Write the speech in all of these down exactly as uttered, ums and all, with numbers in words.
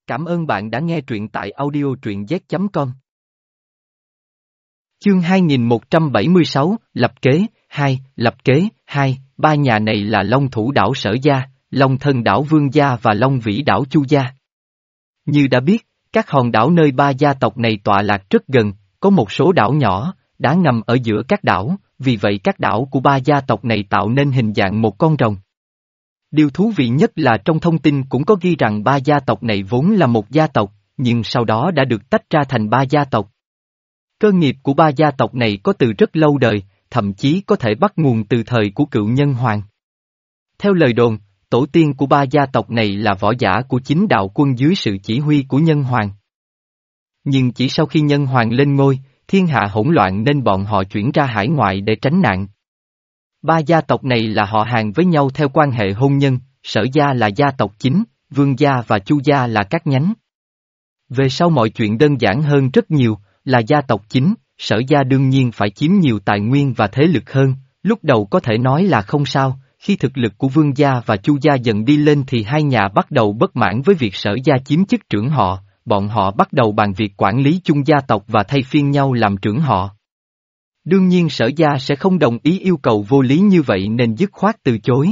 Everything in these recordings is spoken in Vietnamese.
Cảm ơn bạn đã nghe truyện tại audio truyện z chấm com. Chương hai nghìn một trăm bảy mươi sáu, Lập kế, hai, Lập kế, hai, ba nhà này là Long Thủ đảo Sở Gia, Long Thân đảo Vương Gia và Long Vĩ đảo Chu Gia. Như đã biết, các hòn đảo nơi ba gia tộc này tọa lạc rất gần, có một số đảo nhỏ, đá ngầm ở giữa các đảo, vì vậy các đảo của ba gia tộc này tạo nên hình dạng một con rồng. Điều thú vị nhất là trong thông tin cũng có ghi rằng ba gia tộc này vốn là một gia tộc, nhưng sau đó đã được tách ra thành ba gia tộc. Cơ nghiệp của ba gia tộc này có từ rất lâu đời, thậm chí có thể bắt nguồn từ thời của cựu Nhân Hoàng. Theo lời đồn, tổ tiên của ba gia tộc này là võ giả của chính đạo quân dưới sự chỉ huy của Nhân Hoàng. Nhưng chỉ sau khi Nhân Hoàng lên ngôi, thiên hạ hỗn loạn nên bọn họ chuyển ra hải ngoại để tránh nạn. Ba gia tộc này là họ hàng với nhau theo quan hệ hôn nhân, Sở Gia là gia tộc chính, Vương Gia và Chu Gia là các nhánh. Về sau mọi chuyện đơn giản hơn rất nhiều, là gia tộc chính, Sở Gia đương nhiên phải chiếm nhiều tài nguyên và thế lực hơn, lúc đầu có thể nói là không sao, khi thực lực của Vương Gia và Chu Gia dần đi lên thì hai nhà bắt đầu bất mãn với việc Sở Gia chiếm chức trưởng họ, bọn họ bắt đầu bàn việc quản lý chung gia tộc và thay phiên nhau làm trưởng họ. Đương nhiên Sở Gia sẽ không đồng ý yêu cầu vô lý như vậy nên dứt khoát từ chối.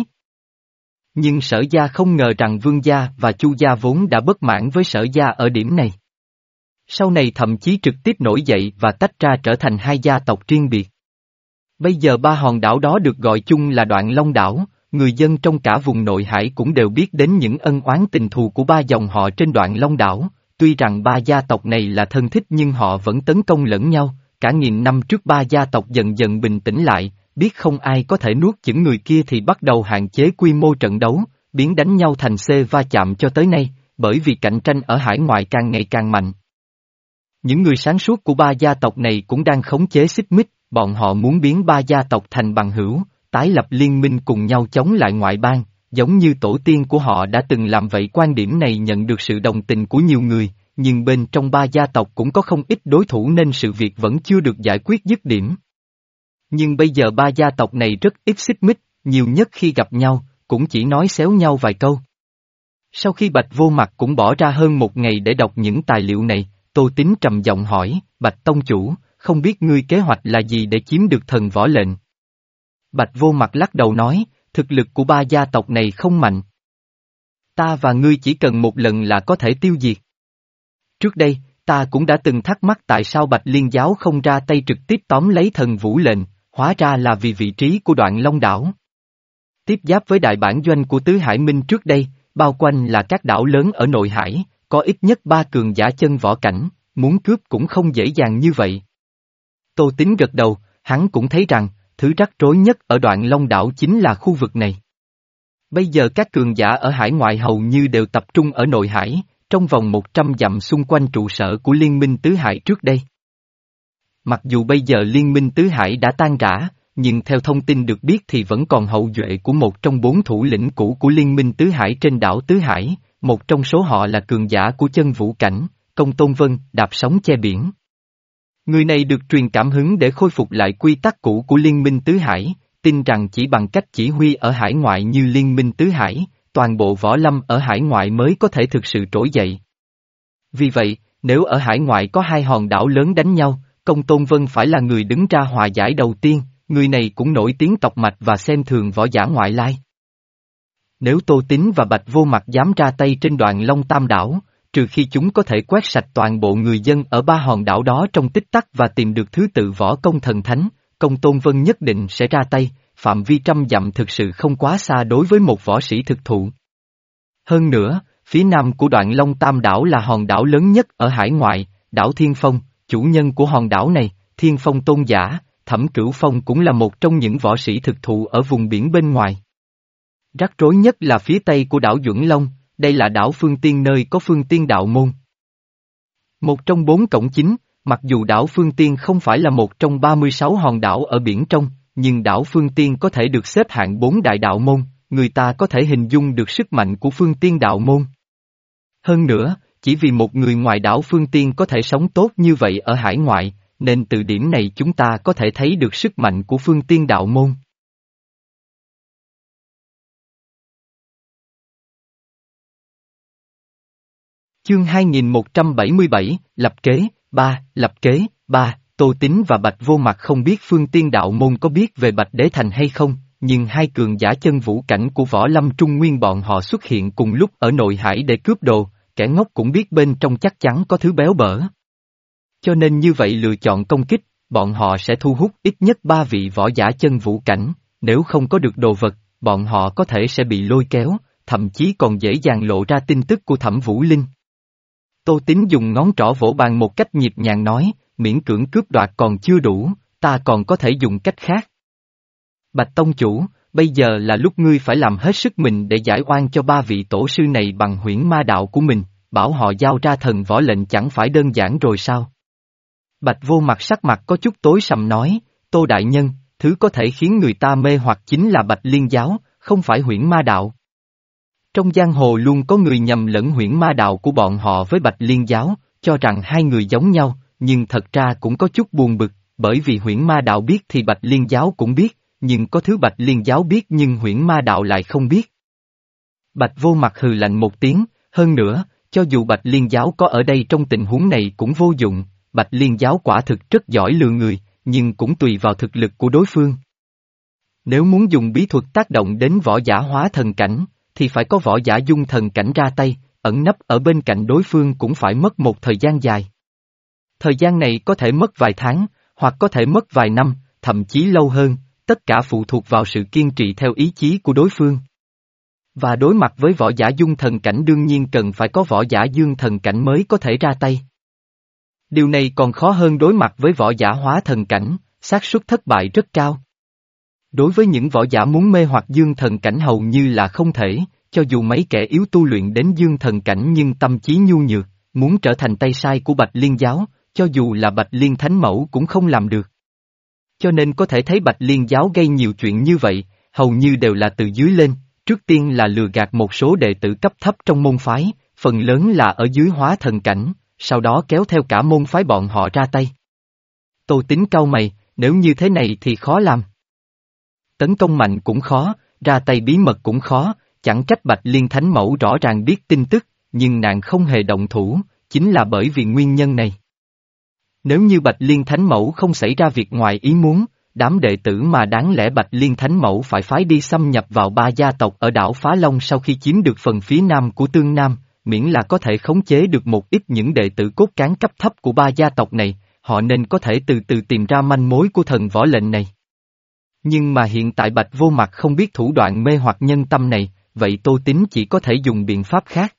Nhưng Sở Gia không ngờ rằng Vương Gia và Chu Gia vốn đã bất mãn với Sở Gia ở điểm này. Sau này thậm chí trực tiếp nổi dậy và tách ra trở thành hai gia tộc riêng biệt. Bây giờ ba hòn đảo đó được gọi chung là Đoạn Long đảo, người dân trong cả vùng nội hải cũng đều biết đến những ân oán tình thù của ba dòng họ trên Đoạn Long đảo, tuy rằng ba gia tộc này là thân thích nhưng họ vẫn tấn công lẫn nhau. Cả nghìn năm trước ba gia tộc dần dần bình tĩnh lại, biết không ai có thể nuốt chửng người kia thì bắt đầu hạn chế quy mô trận đấu, biến đánh nhau thành C va chạm cho tới nay, bởi vì cạnh tranh ở hải ngoại càng ngày càng mạnh. Những người sáng suốt của ba gia tộc này cũng đang khống chế xích mích, bọn họ muốn biến ba gia tộc thành bằng hữu, tái lập liên minh cùng nhau chống lại ngoại bang, giống như tổ tiên của họ đã từng làm vậy. Quan điểm này nhận được sự đồng tình của nhiều người. Nhưng bên trong ba gia tộc cũng có không ít đối thủ nên sự việc vẫn chưa được giải quyết dứt điểm. Nhưng bây giờ ba gia tộc này rất ít xích mích, nhiều nhất khi gặp nhau, cũng chỉ nói xéo nhau vài câu. Sau khi Bạch Vô Mặt cũng bỏ ra hơn một ngày để đọc những tài liệu này, Tô Tín trầm giọng hỏi, Bạch Tông Chủ, không biết ngươi kế hoạch là gì để chiếm được thần võ lệnh? Bạch Vô Mặt lắc đầu nói, thực lực của ba gia tộc này không mạnh. Ta và ngươi chỉ cần một lần là có thể tiêu diệt. Trước đây, ta cũng đã từng thắc mắc tại sao Bạch Liên Giáo không ra tay trực tiếp tóm lấy thần vũ lệnh, hóa ra là vì vị trí của Đoạn Long đảo. Tiếp giáp với đại bản doanh của Tứ Hải Minh trước đây, bao quanh là các đảo lớn ở nội hải, có ít nhất ba cường giả chân võ cảnh, muốn cướp cũng không dễ dàng như vậy. Tô Tín gật đầu, hắn cũng thấy rằng, thứ rắc rối nhất ở Đoạn Long đảo chính là khu vực này. Bây giờ các cường giả ở hải ngoại hầu như đều tập trung ở nội hải, trong vòng một trăm dặm xung quanh trụ sở của Liên minh Tứ Hải trước đây. Mặc dù bây giờ Liên minh Tứ Hải đã tan rã, nhưng theo thông tin được biết thì vẫn còn hậu duệ của một trong bốn thủ lĩnh cũ của Liên minh Tứ Hải trên đảo Tứ Hải, một trong số họ là cường giả của chân vũ cảnh, Công Tôn Vân, đạp sóng che biển. Người này được truyền cảm hứng để khôi phục lại quy tắc cũ của Liên minh Tứ Hải, tin rằng chỉ bằng cách chỉ huy ở hải ngoại như Liên minh Tứ Hải, toàn bộ võ lâm ở hải ngoại mới có thể thực sự trỗi dậy. Vì vậy, nếu ở hải ngoại có hai hòn đảo lớn đánh nhau, Công Tôn Vân phải là người đứng ra hòa giải đầu tiên, người này cũng nổi tiếng tộc mạch và xem thường võ giả ngoại lai. Nếu Tô Tín và Bạch Vô Mặt dám ra tay trên Đoạn Long Tam đảo, trừ khi chúng có thể quét sạch toàn bộ người dân ở ba hòn đảo đó trong tích tắc và tìm được thứ tự võ công thần thánh, Công Tôn Vân nhất định sẽ ra tay. Phạm vi trăm dặm thực sự không quá xa đối với một võ sĩ thực thụ. Hơn nữa, phía nam của Đoạn Long Tam đảo là hòn đảo lớn nhất ở hải ngoại, đảo Thiên Phong, chủ nhân của hòn đảo này, Thiên Phong tôn giả, Thẩm Cửu Phong cũng là một trong những võ sĩ thực thụ ở vùng biển bên ngoài. Rắc rối nhất là phía tây của đảo Duẩn Long, đây là đảo Phương Tiên nơi có Phương Tiên đạo môn. Một trong bốn cổng chính, mặc dù đảo Phương Tiên không phải là một trong ba mươi sáu hòn đảo ở biển trong, nhưng đảo Phương Tiên có thể được xếp hạng bốn đại đạo môn, người ta có thể hình dung được sức mạnh của Phương Tiên đạo môn. Hơn nữa, chỉ vì một người ngoài đảo Phương Tiên có thể sống tốt như vậy ở hải ngoại, nên từ điểm này chúng ta có thể thấy được sức mạnh của Phương Tiên đạo môn. Chương hai nghìn một trăm bảy mươi bảy, lập kế, ba, lập kế, ba, Tô Tín và Bạch Vô Mặt không biết Phương Tiên Đạo Môn có biết về Bạch Đế Thành hay không, nhưng hai cường giả chân vũ cảnh của Võ Lâm Trung Nguyên bọn họ xuất hiện cùng lúc ở nội hải để cướp đồ, kẻ ngốc cũng biết bên trong chắc chắn có thứ béo bở. Cho nên như vậy lựa chọn công kích, bọn họ sẽ thu hút ít nhất ba vị võ giả chân vũ cảnh, nếu không có được đồ vật, bọn họ có thể sẽ bị lôi kéo, thậm chí còn dễ dàng lộ ra tin tức của Thẩm Vũ Linh. Tô Tín dùng ngón trỏ vỗ bàn một cách nhịp nhàng nói, miễn cưỡng cướp đoạt còn chưa đủ, ta còn có thể dùng cách khác. Bạch Tông Chủ, bây giờ là lúc ngươi phải làm hết sức mình để giải oan cho ba vị tổ sư này bằng huyễn ma đạo của mình, bảo họ giao ra thần võ lệnh chẳng phải đơn giản rồi sao? Bạch Vô Mặt sắc mặt có chút tối sầm nói, Tô Đại Nhân, thứ có thể khiến người ta mê hoặc chính là Bạch Liên Giáo, không phải huyễn ma đạo. Trong giang hồ luôn có người nhầm lẫn huyễn ma đạo của bọn họ với Bạch Liên Giáo, cho rằng hai người giống nhau, nhưng thật ra cũng có chút buồn bực, bởi vì huyễn ma đạo biết thì Bạch Liên Giáo cũng biết, nhưng có thứ Bạch Liên Giáo biết nhưng huyễn ma đạo lại không biết. Bạch Vô Mặt hừ lạnh một tiếng, hơn nữa, cho dù Bạch Liên Giáo có ở đây trong tình huống này cũng vô dụng, Bạch Liên Giáo quả thực rất giỏi lừa người, nhưng cũng tùy vào thực lực của đối phương. Nếu muốn dùng bí thuật tác động đến võ giả hóa thần cảnh, thì phải có võ giả dung thần cảnh ra tay, ẩn nấp ở bên cạnh đối phương cũng phải mất một thời gian dài. Thời gian này có thể mất vài tháng, hoặc có thể mất vài năm, thậm chí lâu hơn, tất cả phụ thuộc vào sự kiên trì theo ý chí của đối phương. Và đối mặt với võ giả dung thần cảnh đương nhiên cần phải có võ giả dương thần cảnh mới có thể ra tay. Điều này còn khó hơn đối mặt với võ giả hóa thần cảnh, xác suất thất bại rất cao. Đối với những võ giả muốn mê hoặc dương thần cảnh hầu như là không thể, cho dù mấy kẻ yếu tu luyện đến dương thần cảnh nhưng tâm trí nhu nhược, muốn trở thành tay sai của Bạch Liên Giáo, cho dù là Bạch Liên Thánh Mẫu cũng không làm được. Cho nên có thể thấy Bạch Liên Giáo gây nhiều chuyện như vậy, hầu như đều là từ dưới lên, trước tiên là lừa gạt một số đệ tử cấp thấp trong môn phái, phần lớn là ở dưới hóa thần cảnh, sau đó kéo theo cả môn phái bọn họ ra tay. Tô Tín cau mày, nếu như thế này thì khó làm. Tấn công mạnh cũng khó, ra tay bí mật cũng khó, chẳng trách Bạch Liên Thánh Mẫu rõ ràng biết tin tức, nhưng nàng không hề động thủ, chính là bởi vì nguyên nhân này. Nếu như Bạch Liên Thánh Mẫu không xảy ra việc ngoài ý muốn, đám đệ tử mà đáng lẽ Bạch Liên Thánh Mẫu phải phái đi xâm nhập vào ba gia tộc ở đảo Phá Long sau khi chiếm được phần phía nam của Tương Nam, miễn là có thể khống chế được một ít những đệ tử cốt cán cấp thấp của ba gia tộc này, họ nên có thể từ từ tìm ra manh mối của thần võ lệnh này. Nhưng mà hiện tại Bạch Vô Mặt không biết thủ đoạn mê hoặc nhân tâm này, vậy Tô Tín chỉ có thể dùng biện pháp khác.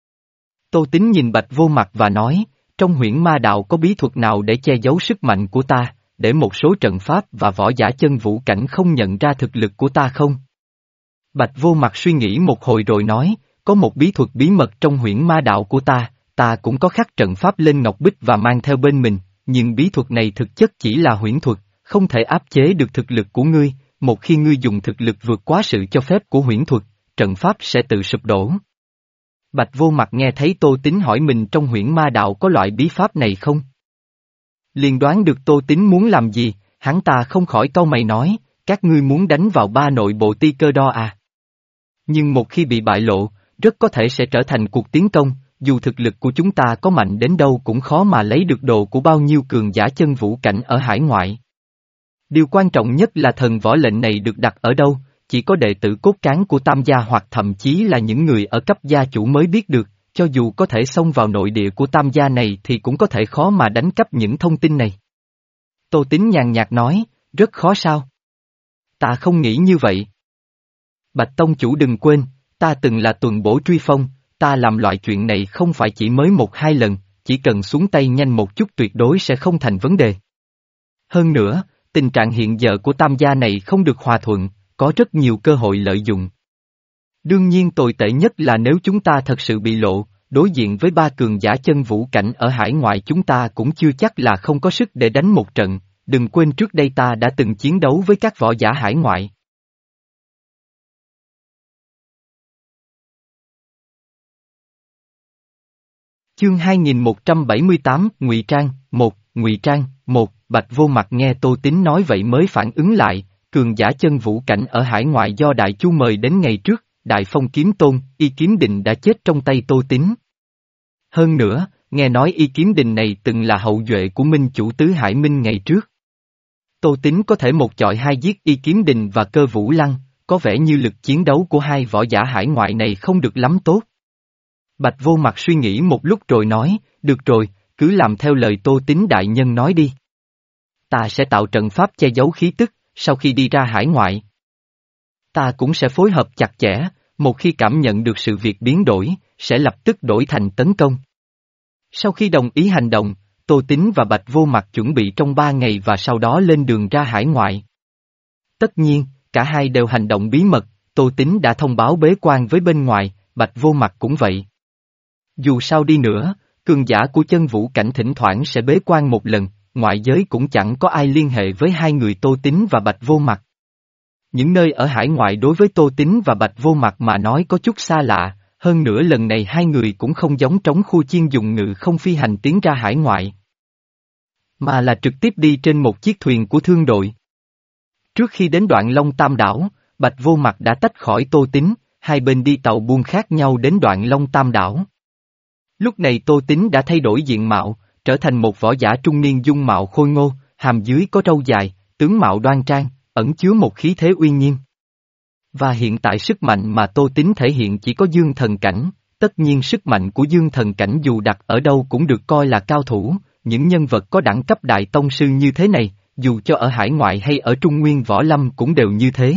Tô Tín nhìn Bạch Vô Mặt và nói, trong huyễn ma đạo có bí thuật nào để che giấu sức mạnh của ta, để một số trận pháp và võ giả chân vũ cảnh không nhận ra thực lực của ta không? Bạch Vô Mặt suy nghĩ một hồi rồi nói, có một bí thuật bí mật trong huyễn ma đạo của ta, ta cũng có khắc trận pháp lên ngọc bích và mang theo bên mình, nhưng bí thuật này thực chất chỉ là huyễn thuật, không thể áp chế được thực lực của ngươi, một khi ngươi dùng thực lực vượt quá sự cho phép của huyễn thuật, trận pháp sẽ tự sụp đổ. Bạch Vô Mặt nghe thấy Tô Tín hỏi mình trong huyễn ma đạo có loại bí pháp này không? Liền đoán được Tô Tín muốn làm gì, hắn ta không khỏi cau mày nói, các ngươi muốn đánh vào ba nội bộ ti cơ đo à? Nhưng một khi bị bại lộ, rất có thể sẽ trở thành cuộc tiến công, dù thực lực của chúng ta có mạnh đến đâu cũng khó mà lấy được đồ của bao nhiêu cường giả chân vũ cảnh ở hải ngoại. Điều quan trọng nhất là thần võ lệnh này được đặt ở đâu, chỉ có đệ tử cốt cán của Tam gia hoặc thậm chí là những người ở cấp gia chủ mới biết được, cho dù có thể xông vào nội địa của Tam gia này thì cũng có thể khó mà đánh cắp những thông tin này. Tô Tín nhàn nhạt nói, rất khó sao? Ta không nghĩ như vậy. Bạch Tông Chủ đừng quên, ta từng là tuần bổ truy phong, ta làm loại chuyện này không phải chỉ mới một hai lần, chỉ cần xuống tay nhanh một chút tuyệt đối sẽ không thành vấn đề. Hơn nữa, tình trạng hiện giờ của Tam gia này không được hòa thuận, có rất nhiều cơ hội lợi dụng. Đương nhiên tồi tệ nhất là nếu chúng ta thật sự bị lộ, đối diện với ba cường giả chân vũ cảnh ở hải ngoại chúng ta cũng chưa chắc là không có sức để đánh một trận, đừng quên trước đây ta đã từng chiến đấu với các võ giả hải ngoại. Chương hai nghìn một trăm bảy mươi tám, Ngụy Trang, một, Ngụy Trang, một, Bạch Vô Mặt nghe Tô Tín nói vậy mới phản ứng lại, cường giả chân vũ cảnh ở hải ngoại do Đại Chu mời đến ngày trước, Đại Phong Kiếm Tôn, Y Kiếm Định đã chết trong tay Tô Tín. Hơn nữa, nghe nói Y Kiếm Đình này từng là hậu duệ của minh chủ Tứ Hải Minh ngày trước. Tô Tín có thể một chọi hai giết Y Kiếm Đình và Cơ Vũ Lăng, có vẻ như lực chiến đấu của hai võ giả hải ngoại này không được lắm tốt. Bạch Vô Mặt suy nghĩ một lúc rồi nói, được rồi, cứ làm theo lời Tô Tín đại nhân nói đi. Ta sẽ tạo trận pháp che giấu khí tức, sau khi đi ra hải ngoại. Ta cũng sẽ phối hợp chặt chẽ, một khi cảm nhận được sự việc biến đổi, sẽ lập tức đổi thành tấn công. Sau khi đồng ý hành động, Tô Tín và Bạch Vô Mặt chuẩn bị trong ba ngày và sau đó lên đường ra hải ngoại. Tất nhiên, cả hai đều hành động bí mật, Tô Tín đã thông báo bế quan với bên ngoài, Bạch Vô Mặt cũng vậy. Dù sao đi nữa, cường giả của chân vũ cảnh thỉnh thoảng sẽ bế quan một lần, ngoại giới cũng chẳng có ai liên hệ với hai người Tô Tín và Bạch Vô Mặt. Những nơi ở hải ngoại đối với Tô Tín và Bạch Vô Mặt mà nói có chút xa lạ, hơn nữa lần này hai người cũng không giống trống khu chiên dùng ngự không phi hành tiến ra hải ngoại, mà là trực tiếp đi trên một chiếc thuyền của thương đội. Trước khi đến đoạn Long Tam Đảo, Bạch Vô Mặt đã tách khỏi Tô Tín, hai bên đi tàu buôn khác nhau đến đoạn Long Tam Đảo. Lúc này Tô Tín đã thay đổi diện mạo, trở thành một võ giả trung niên dung mạo khôi ngô, hàm dưới có râu dài, tướng mạo đoan trang, ẩn chứa một khí thế uy nghiêm. Và hiện tại sức mạnh mà Tô Tín thể hiện chỉ có dương thần cảnh, tất nhiên sức mạnh của dương thần cảnh dù đặt ở đâu cũng được coi là cao thủ, những nhân vật có đẳng cấp đại tông sư như thế này, dù cho ở hải ngoại hay ở Trung Nguyên võ lâm cũng đều như thế.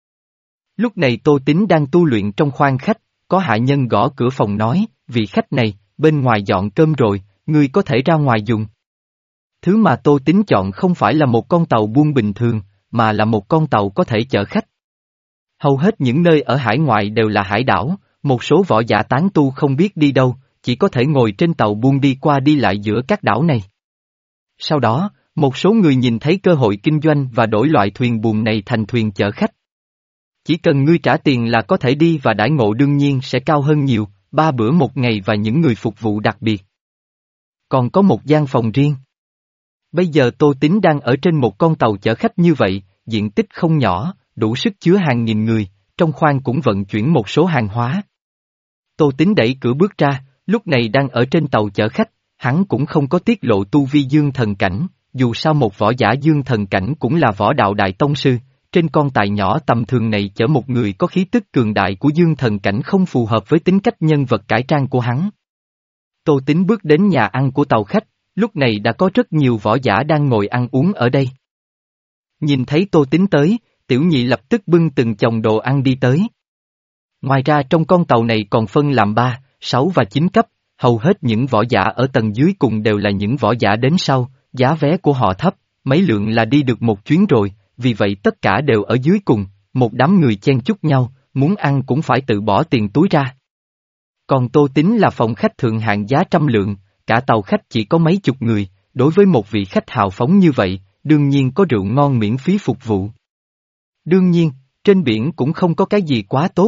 Lúc này Tô Tín đang tu luyện trong khoang khách, có hạ nhân gõ cửa phòng nói, vị khách này, bên ngoài dọn cơm rồi, ngươi có thể ra ngoài dùng. Thứ mà Tô Tín chọn không phải là một con tàu buôn bình thường, mà là một con tàu có thể chở khách. Hầu hết những nơi ở hải ngoại đều là hải đảo, một số võ giả tán tu không biết đi đâu, chỉ có thể ngồi trên tàu buôn đi qua đi lại giữa các đảo này. Sau đó, một số người nhìn thấy cơ hội kinh doanh và đổi loại thuyền buồm này thành thuyền chở khách. Chỉ cần ngươi trả tiền là có thể đi và đãi ngộ đương nhiên sẽ cao hơn nhiều, ba bữa một ngày và những người phục vụ đặc biệt. Còn có một gian phòng riêng. Bây giờ Tô Tín đang ở trên một con tàu chở khách như vậy, diện tích không nhỏ, đủ sức chứa hàng nghìn người, trong khoang cũng vận chuyển một số hàng hóa. Tô Tín đẩy cửa bước ra, lúc này đang ở trên tàu chở khách, hắn cũng không có tiết lộ tu vi dương thần cảnh, dù sao một võ giả dương thần cảnh cũng là võ đạo đại tông sư, trên con tài nhỏ tầm thường này chở một người có khí tức cường đại của dương thần cảnh không phù hợp với tính cách nhân vật cải trang của hắn. Tô Tín bước đến nhà ăn của tàu khách, lúc này đã có rất nhiều võ giả đang ngồi ăn uống ở đây. Nhìn thấy Tô Tín tới, Tiểu Nhị lập tức bưng từng chồng đồ ăn đi tới. Ngoài ra trong con tàu này còn phân làm ba, sáu và chín cấp, hầu hết những võ giả ở tầng dưới cùng đều là những võ giả đến sau, giá vé của họ thấp, mấy lượng là đi được một chuyến rồi, vì vậy tất cả đều ở dưới cùng, một đám người chen chúc nhau, muốn ăn cũng phải tự bỏ tiền túi ra. Còn Tô Tín là phòng khách thượng hạng giá trăm lượng, cả tàu khách chỉ có mấy chục người, đối với một vị khách hào phóng như vậy, đương nhiên có rượu ngon miễn phí phục vụ. Đương nhiên, trên biển cũng không có cái gì quá tốt.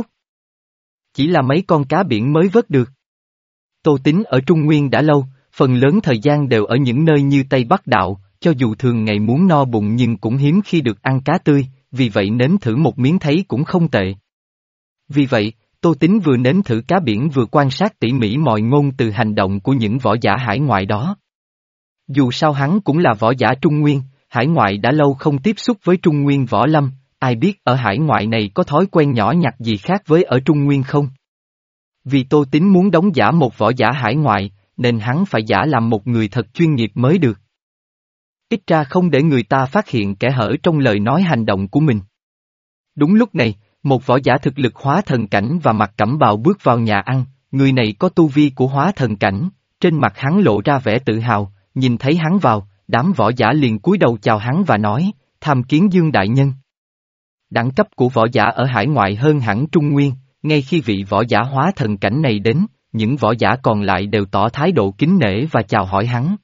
Chỉ là mấy con cá biển mới vớt được. Tô Tín ở Trung Nguyên đã lâu, phần lớn thời gian đều ở những nơi như Tây Bắc Đạo, cho dù thường ngày muốn no bụng nhưng cũng hiếm khi được ăn cá tươi, vì vậy nếm thử một miếng thấy cũng không tệ. Vì vậy, Tô Tín vừa nếm thử cá biển vừa quan sát tỉ mỉ mọi ngôn từ hành động của những võ giả hải ngoại đó. Dù sao hắn cũng là võ giả Trung Nguyên, hải ngoại đã lâu không tiếp xúc với Trung Nguyên võ lâm, ai biết ở hải ngoại này có thói quen nhỏ nhặt gì khác với ở Trung Nguyên không? Vì Tô Tín muốn đóng giả một võ giả hải ngoại, nên hắn phải giả làm một người thật chuyên nghiệp mới được. Ít ra không để người ta phát hiện kẽ hở trong lời nói hành động của mình. Đúng lúc này, một võ giả thực lực hóa thần cảnh và mặc cẩm bào bước vào nhà ăn, người này có tu vi của hóa thần cảnh, trên mặt hắn lộ ra vẻ tự hào, nhìn thấy hắn vào, đám võ giả liền cúi đầu chào hắn và nói, tham kiến Dương đại nhân. Đẳng cấp của võ giả ở hải ngoại hơn hẳn Trung Nguyên, ngay khi vị võ giả hóa thần cảnh này đến, những võ giả còn lại đều tỏ thái độ kính nể và chào hỏi hắn.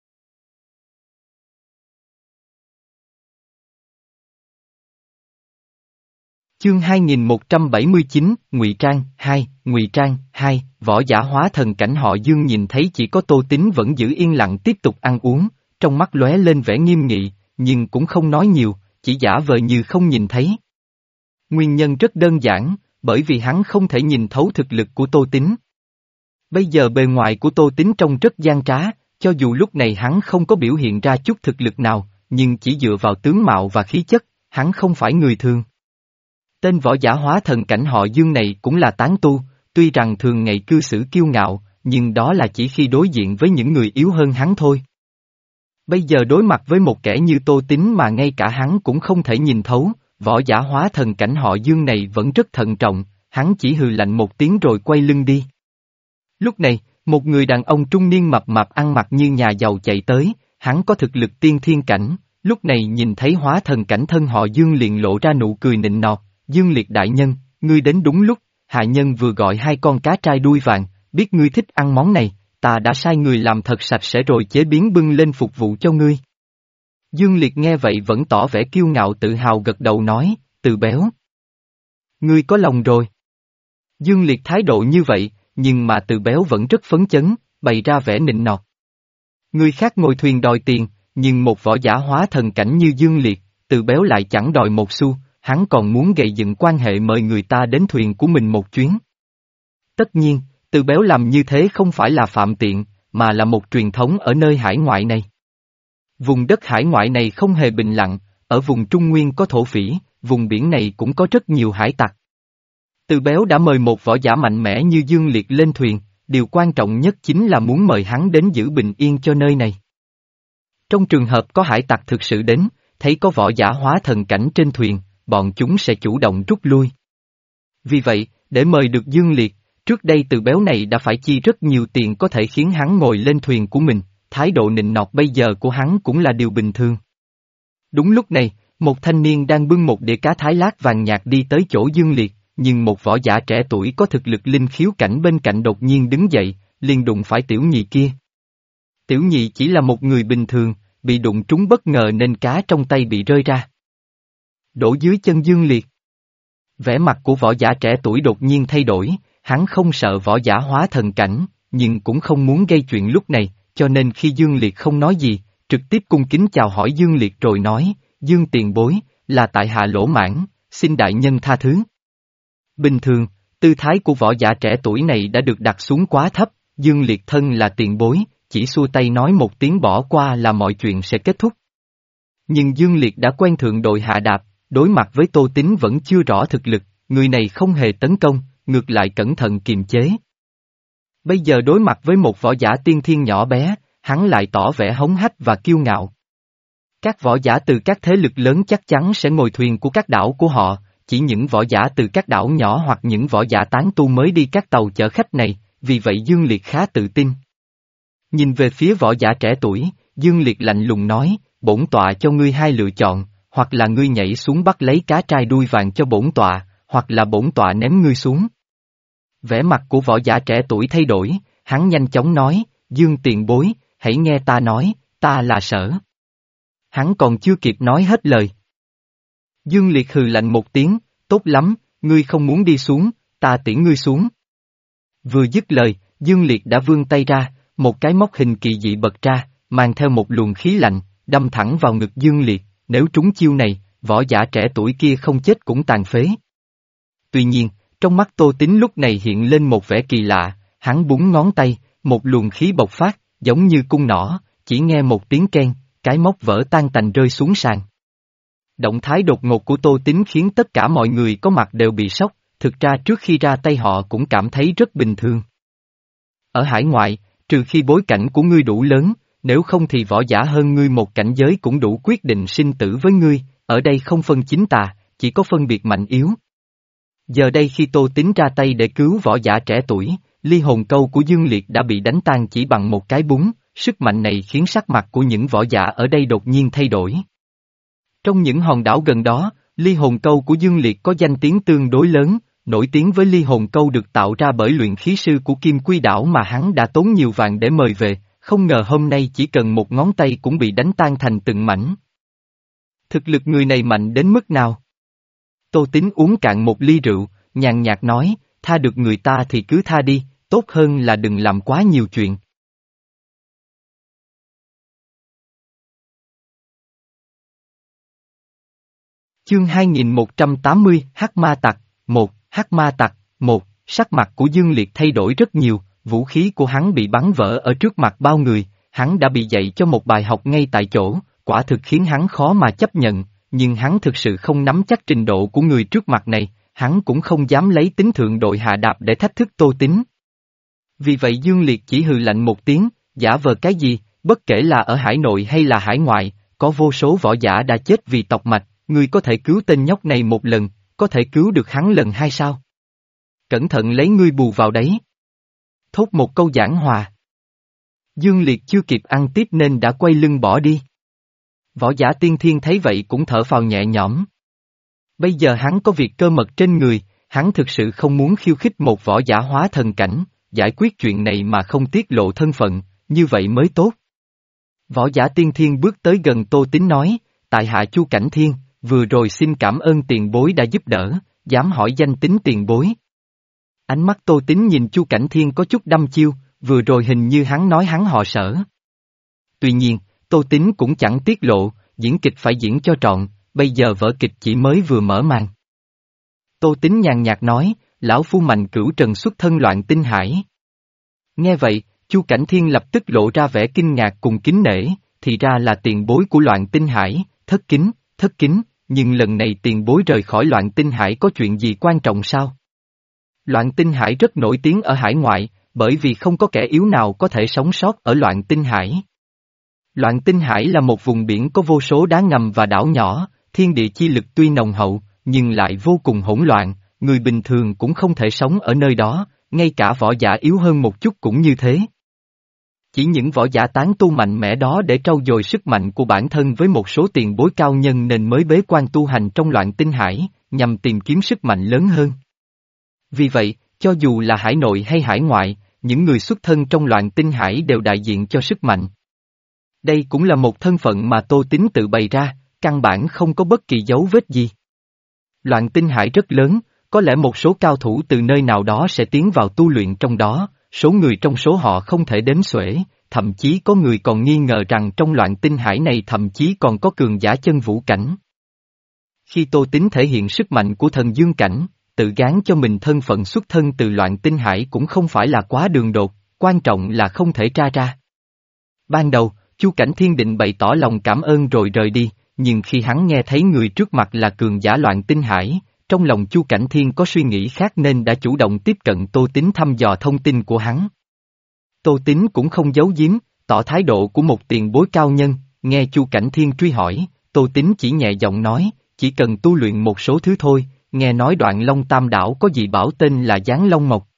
Chương hai nghìn một trăm bảy mươi chín, Ngụy Trang, hai, Ngụy Trang, hai, võ giả hóa thần cảnh họ Dương nhìn thấy chỉ có Tô Tín vẫn giữ yên lặng tiếp tục ăn uống, trong mắt lóe lên vẻ nghiêm nghị, nhưng cũng không nói nhiều, chỉ giả vờ như không nhìn thấy. Nguyên nhân rất đơn giản, bởi vì hắn không thể nhìn thấu thực lực của Tô Tín. Bây giờ bề ngoài của Tô Tín trông rất gian trá, cho dù lúc này hắn không có biểu hiện ra chút thực lực nào, nhưng chỉ dựa vào tướng mạo và khí chất, hắn không phải người thường. Tên võ giả hóa thần cảnh họ Dương này cũng là tán tu, tuy rằng thường ngày cư xử kiêu ngạo, nhưng đó là chỉ khi đối diện với những người yếu hơn hắn thôi. Bây giờ đối mặt với một kẻ như Tô Tín mà ngay cả hắn cũng không thể nhìn thấu, võ giả hóa thần cảnh họ Dương này vẫn rất thận trọng, hắn chỉ hừ lạnh một tiếng rồi quay lưng đi. Lúc này, một người đàn ông trung niên mập mạp ăn mặc như nhà giàu chạy tới, hắn có thực lực tiên thiên cảnh, lúc này nhìn thấy hóa thần cảnh thân họ Dương liền lộ ra nụ cười nịnh nọt, Dương Liệt đại nhân, ngươi đến đúng lúc, hạ nhân vừa gọi hai con cá trai đuôi vàng, biết ngươi thích ăn món này, ta đã sai người làm thật sạch sẽ rồi chế biến bưng lên phục vụ cho ngươi. Dương Liệt nghe vậy vẫn tỏ vẻ kiêu ngạo tự hào gật đầu nói, Từ béo. Ngươi có lòng rồi. Dương Liệt thái độ như vậy, nhưng mà Từ béo vẫn rất phấn chấn, bày ra vẻ nịnh nọt. Người khác ngồi thuyền đòi tiền, nhưng một võ giả hóa thần cảnh như Dương Liệt, Từ béo lại chẳng đòi một xu, hắn còn muốn gây dựng quan hệ mời người ta đến thuyền của mình một chuyến. Tất nhiên, Từ béo làm như thế không phải là phạm tiện, mà là một truyền thống ở nơi hải ngoại này. Vùng đất hải ngoại này không hề bình lặng, ở vùng Trung Nguyên có thổ phỉ, vùng biển này cũng có rất nhiều hải tặc. Từ béo đã mời một võ giả mạnh mẽ như Dương Liệt lên thuyền, điều quan trọng nhất chính là muốn mời hắn đến giữ bình yên cho nơi này. Trong trường hợp có hải tặc thực sự đến, thấy có võ giả hóa thần cảnh trên thuyền, bọn chúng sẽ chủ động rút lui. Vì vậy, để mời được Dương Liệt, trước đây Từ béo này đã phải chi rất nhiều tiền có thể khiến hắn ngồi lên thuyền của mình, thái độ nịnh nọt bây giờ của hắn cũng là điều bình thường. Đúng lúc này, một thanh niên đang bưng một đĩa cá thái lát vàng nhạt đi tới chỗ Dương Liệt, nhưng một võ giả trẻ tuổi có thực lực linh khiếu cảnh bên cạnh đột nhiên đứng dậy, liền đụng phải tiểu nhị kia. Tiểu nhị chỉ là một người bình thường, bị đụng trúng bất ngờ nên cá trong tay bị rơi ra. Đổ dưới chân Dương Liệt. Vẻ mặt của võ giả trẻ tuổi đột nhiên thay đổi, hắn không sợ võ giả hóa thần cảnh, nhưng cũng không muốn gây chuyện lúc này, cho nên khi Dương Liệt không nói gì, trực tiếp cung kính chào hỏi Dương Liệt rồi nói, Dương tiền bối, là tại hạ lỗ mãn, xin đại nhân tha thứ. Bình thường, tư thái của võ giả trẻ tuổi này đã được đặt xuống quá thấp, Dương Liệt thân là tiền bối, chỉ xua tay nói một tiếng bỏ qua là mọi chuyện sẽ kết thúc. Nhưng Dương Liệt đã quen thượng đội hạ đạp, đối mặt với Tô Tín vẫn chưa rõ thực lực, người này không hề tấn công, ngược lại cẩn thận kiềm chế. Bây giờ đối mặt với một võ giả tiên thiên nhỏ bé, hắn lại tỏ vẻ hống hách và kiêu ngạo. Các võ giả từ các thế lực lớn chắc chắn sẽ ngồi thuyền của các đảo của họ, chỉ những võ giả từ các đảo nhỏ hoặc những võ giả tán tu mới đi các tàu chở khách này, vì vậy Dương Liệt khá tự tin. Nhìn về phía võ giả trẻ tuổi, Dương Liệt lạnh lùng nói, bổn tọa cho ngươi hai lựa chọn, hoặc là ngươi nhảy xuống bắt lấy cá trai đuôi vàng cho bổn tọa, hoặc là bổn tọa ném ngươi xuống. Vẻ mặt của võ giả trẻ tuổi thay đổi, hắn nhanh chóng nói, Dương tiền bối, hãy nghe ta nói, ta là Sở. Hắn còn chưa kịp nói hết lời. Dương Liệt hừ lạnh một tiếng, tốt lắm, ngươi không muốn đi xuống, ta tiễn ngươi xuống. Vừa dứt lời, Dương Liệt đã vươn tay ra, một cái móc hình kỳ dị bật ra, mang theo một luồng khí lạnh, đâm thẳng vào ngực Dương Liệt, nếu trúng chiêu này, võ giả trẻ tuổi kia không chết cũng tàn phế. Tuy nhiên, trong mắt Tô Tín lúc này hiện lên một vẻ kỳ lạ, hắn búng ngón tay, một luồng khí bộc phát, giống như cung nỏ, chỉ nghe một tiếng keng, cái móc vỡ tan tành rơi xuống sàn. Động thái đột ngột của Tô Tín khiến tất cả mọi người có mặt đều bị sốc, thực ra trước khi ra tay họ cũng cảm thấy rất bình thường. Ở hải ngoại, trừ khi bối cảnh của ngươi đủ lớn, nếu không thì võ giả hơn ngươi một cảnh giới cũng đủ quyết định sinh tử với ngươi, ở đây không phân chính tà, chỉ có phân biệt mạnh yếu. Giờ đây khi Tô Tín ra tay để cứu võ giả trẻ tuổi, ly hồn câu của Dương Liệt đã bị đánh tan chỉ bằng một cái búng, sức mạnh này khiến sắc mặt của những võ giả ở đây đột nhiên thay đổi. Trong những hòn đảo gần đó, ly hồn câu của Dương Liệt có danh tiếng tương đối lớn, nổi tiếng với ly hồn câu được tạo ra bởi luyện khí sư của Kim Quy đảo mà hắn đã tốn nhiều vàng để mời về, không ngờ hôm nay chỉ cần một ngón tay cũng bị đánh tan thành từng mảnh. Thực lực người này mạnh đến mức nào? Tô Tín uống cạn một ly rượu, nhàn nhạt nói, tha được người ta thì cứ tha đi, tốt hơn là đừng làm quá nhiều chuyện. Chương hai nghìn một trăm tám mươi, Hắc Ma Tặc, một, Hắc Ma Tặc, một, sắc mặt của Dương Liệt thay đổi rất nhiều, vũ khí của hắn bị bắn vỡ ở trước mặt bao người, hắn đã bị dạy cho một bài học ngay tại chỗ, quả thực khiến hắn khó mà chấp nhận, nhưng hắn thực sự không nắm chắc trình độ của người trước mặt này, hắn cũng không dám lấy tính thượng đội hạ đạp để thách thức Tô Tín. Vì vậy Dương Liệt chỉ hừ lạnh một tiếng, giả vờ cái gì, bất kể là ở hải nội hay là hải ngoại, có vô số võ giả đã chết vì tộc mạch, ngươi có thể cứu tên nhóc này một lần, có thể cứu được hắn lần hai sao? Cẩn thận lấy ngươi bù vào đấy. Thốt một câu giảng hòa. Dương Liệt chưa kịp ăn tiếp nên đã quay lưng bỏ đi. Võ giả tiên thiên thấy vậy cũng thở phào nhẹ nhõm. Bây giờ hắn có việc cơ mật trên người, hắn thực sự không muốn khiêu khích một võ giả hóa thần cảnh, giải quyết chuyện này mà không tiết lộ thân phận, như vậy mới tốt. Võ giả tiên thiên bước tới gần Tô Tín nói, tại hạ Chu Cảnh Thiên, vừa rồi xin cảm ơn tiền bối đã giúp đỡ, dám hỏi danh tính tiền bối. Ánh mắt Tô Tín nhìn Chu Cảnh Thiên có chút đăm chiêu, vừa rồi hình như hắn nói hắn họ Sở. Tuy nhiên, Tô Tín cũng chẳng tiết lộ, diễn kịch phải diễn cho trọn, bây giờ vở kịch chỉ mới vừa mở màn. Tô Tín nhàn nhạt nói, lão phu Mạnh Cửu Trần xuất thân Loạn Tinh Hải. Nghe vậy, Chu Cảnh Thiên lập tức lộ ra vẻ kinh ngạc cùng kính nể, thì ra là tiền bối của Loạn Tinh Hải, thất kính, thất kính, nhưng lần này tiền bối rời khỏi Loạn Tinh Hải có chuyện gì quan trọng sao? Loạn Tinh Hải rất nổi tiếng ở hải ngoại, bởi vì không có kẻ yếu nào có thể sống sót ở Loạn Tinh Hải. Loạn Tinh Hải là một vùng biển có vô số đá ngầm và đảo nhỏ, thiên địa chi lực tuy nồng hậu, nhưng lại vô cùng hỗn loạn, người bình thường cũng không thể sống ở nơi đó, ngay cả võ giả yếu hơn một chút cũng như thế. Chỉ những võ giả tán tu mạnh mẽ đó để trau dồi sức mạnh của bản thân với một số tiền bối cao nhân nên mới bế quan tu hành trong Loạn Tinh Hải, nhằm tìm kiếm sức mạnh lớn hơn. Vì vậy, cho dù là hải nội hay hải ngoại, những người xuất thân trong Loạn Tinh Hải đều đại diện cho sức mạnh. Đây cũng là một thân phận mà Tô Tín tự bày ra, căn bản không có bất kỳ dấu vết gì. Loạn Tinh Hải rất lớn, có lẽ một số cao thủ từ nơi nào đó sẽ tiến vào tu luyện trong đó, số người trong số họ không thể đếm xuể, thậm chí có người còn nghi ngờ rằng trong Loạn Tinh Hải này thậm chí còn có cường giả chân vũ cảnh. Khi Tô Tín thể hiện sức mạnh của thần dương cảnh, tự gán cho mình thân phận xuất thân từ Loạn Tinh Hải cũng không phải là quá đường đột, quan trọng là không thể tra ra. Ban đầu, Chu Cảnh Thiên định bày tỏ lòng cảm ơn rồi rời đi, nhưng khi hắn nghe thấy người trước mặt là cường giả Loạn Tinh Hải, trong lòng Chu Cảnh Thiên có suy nghĩ khác nên đã chủ động tiếp cận Tô Tín thăm dò thông tin của hắn. Tô Tín cũng không giấu giếm, tỏ thái độ của một tiền bối cao nhân, nghe Chu Cảnh Thiên truy hỏi, Tô Tín chỉ nhẹ giọng nói, chỉ cần tu luyện một số thứ thôi, nghe nói Đoạn Long Tam Đảo có gì bảo tên là Giáng Long Mộc.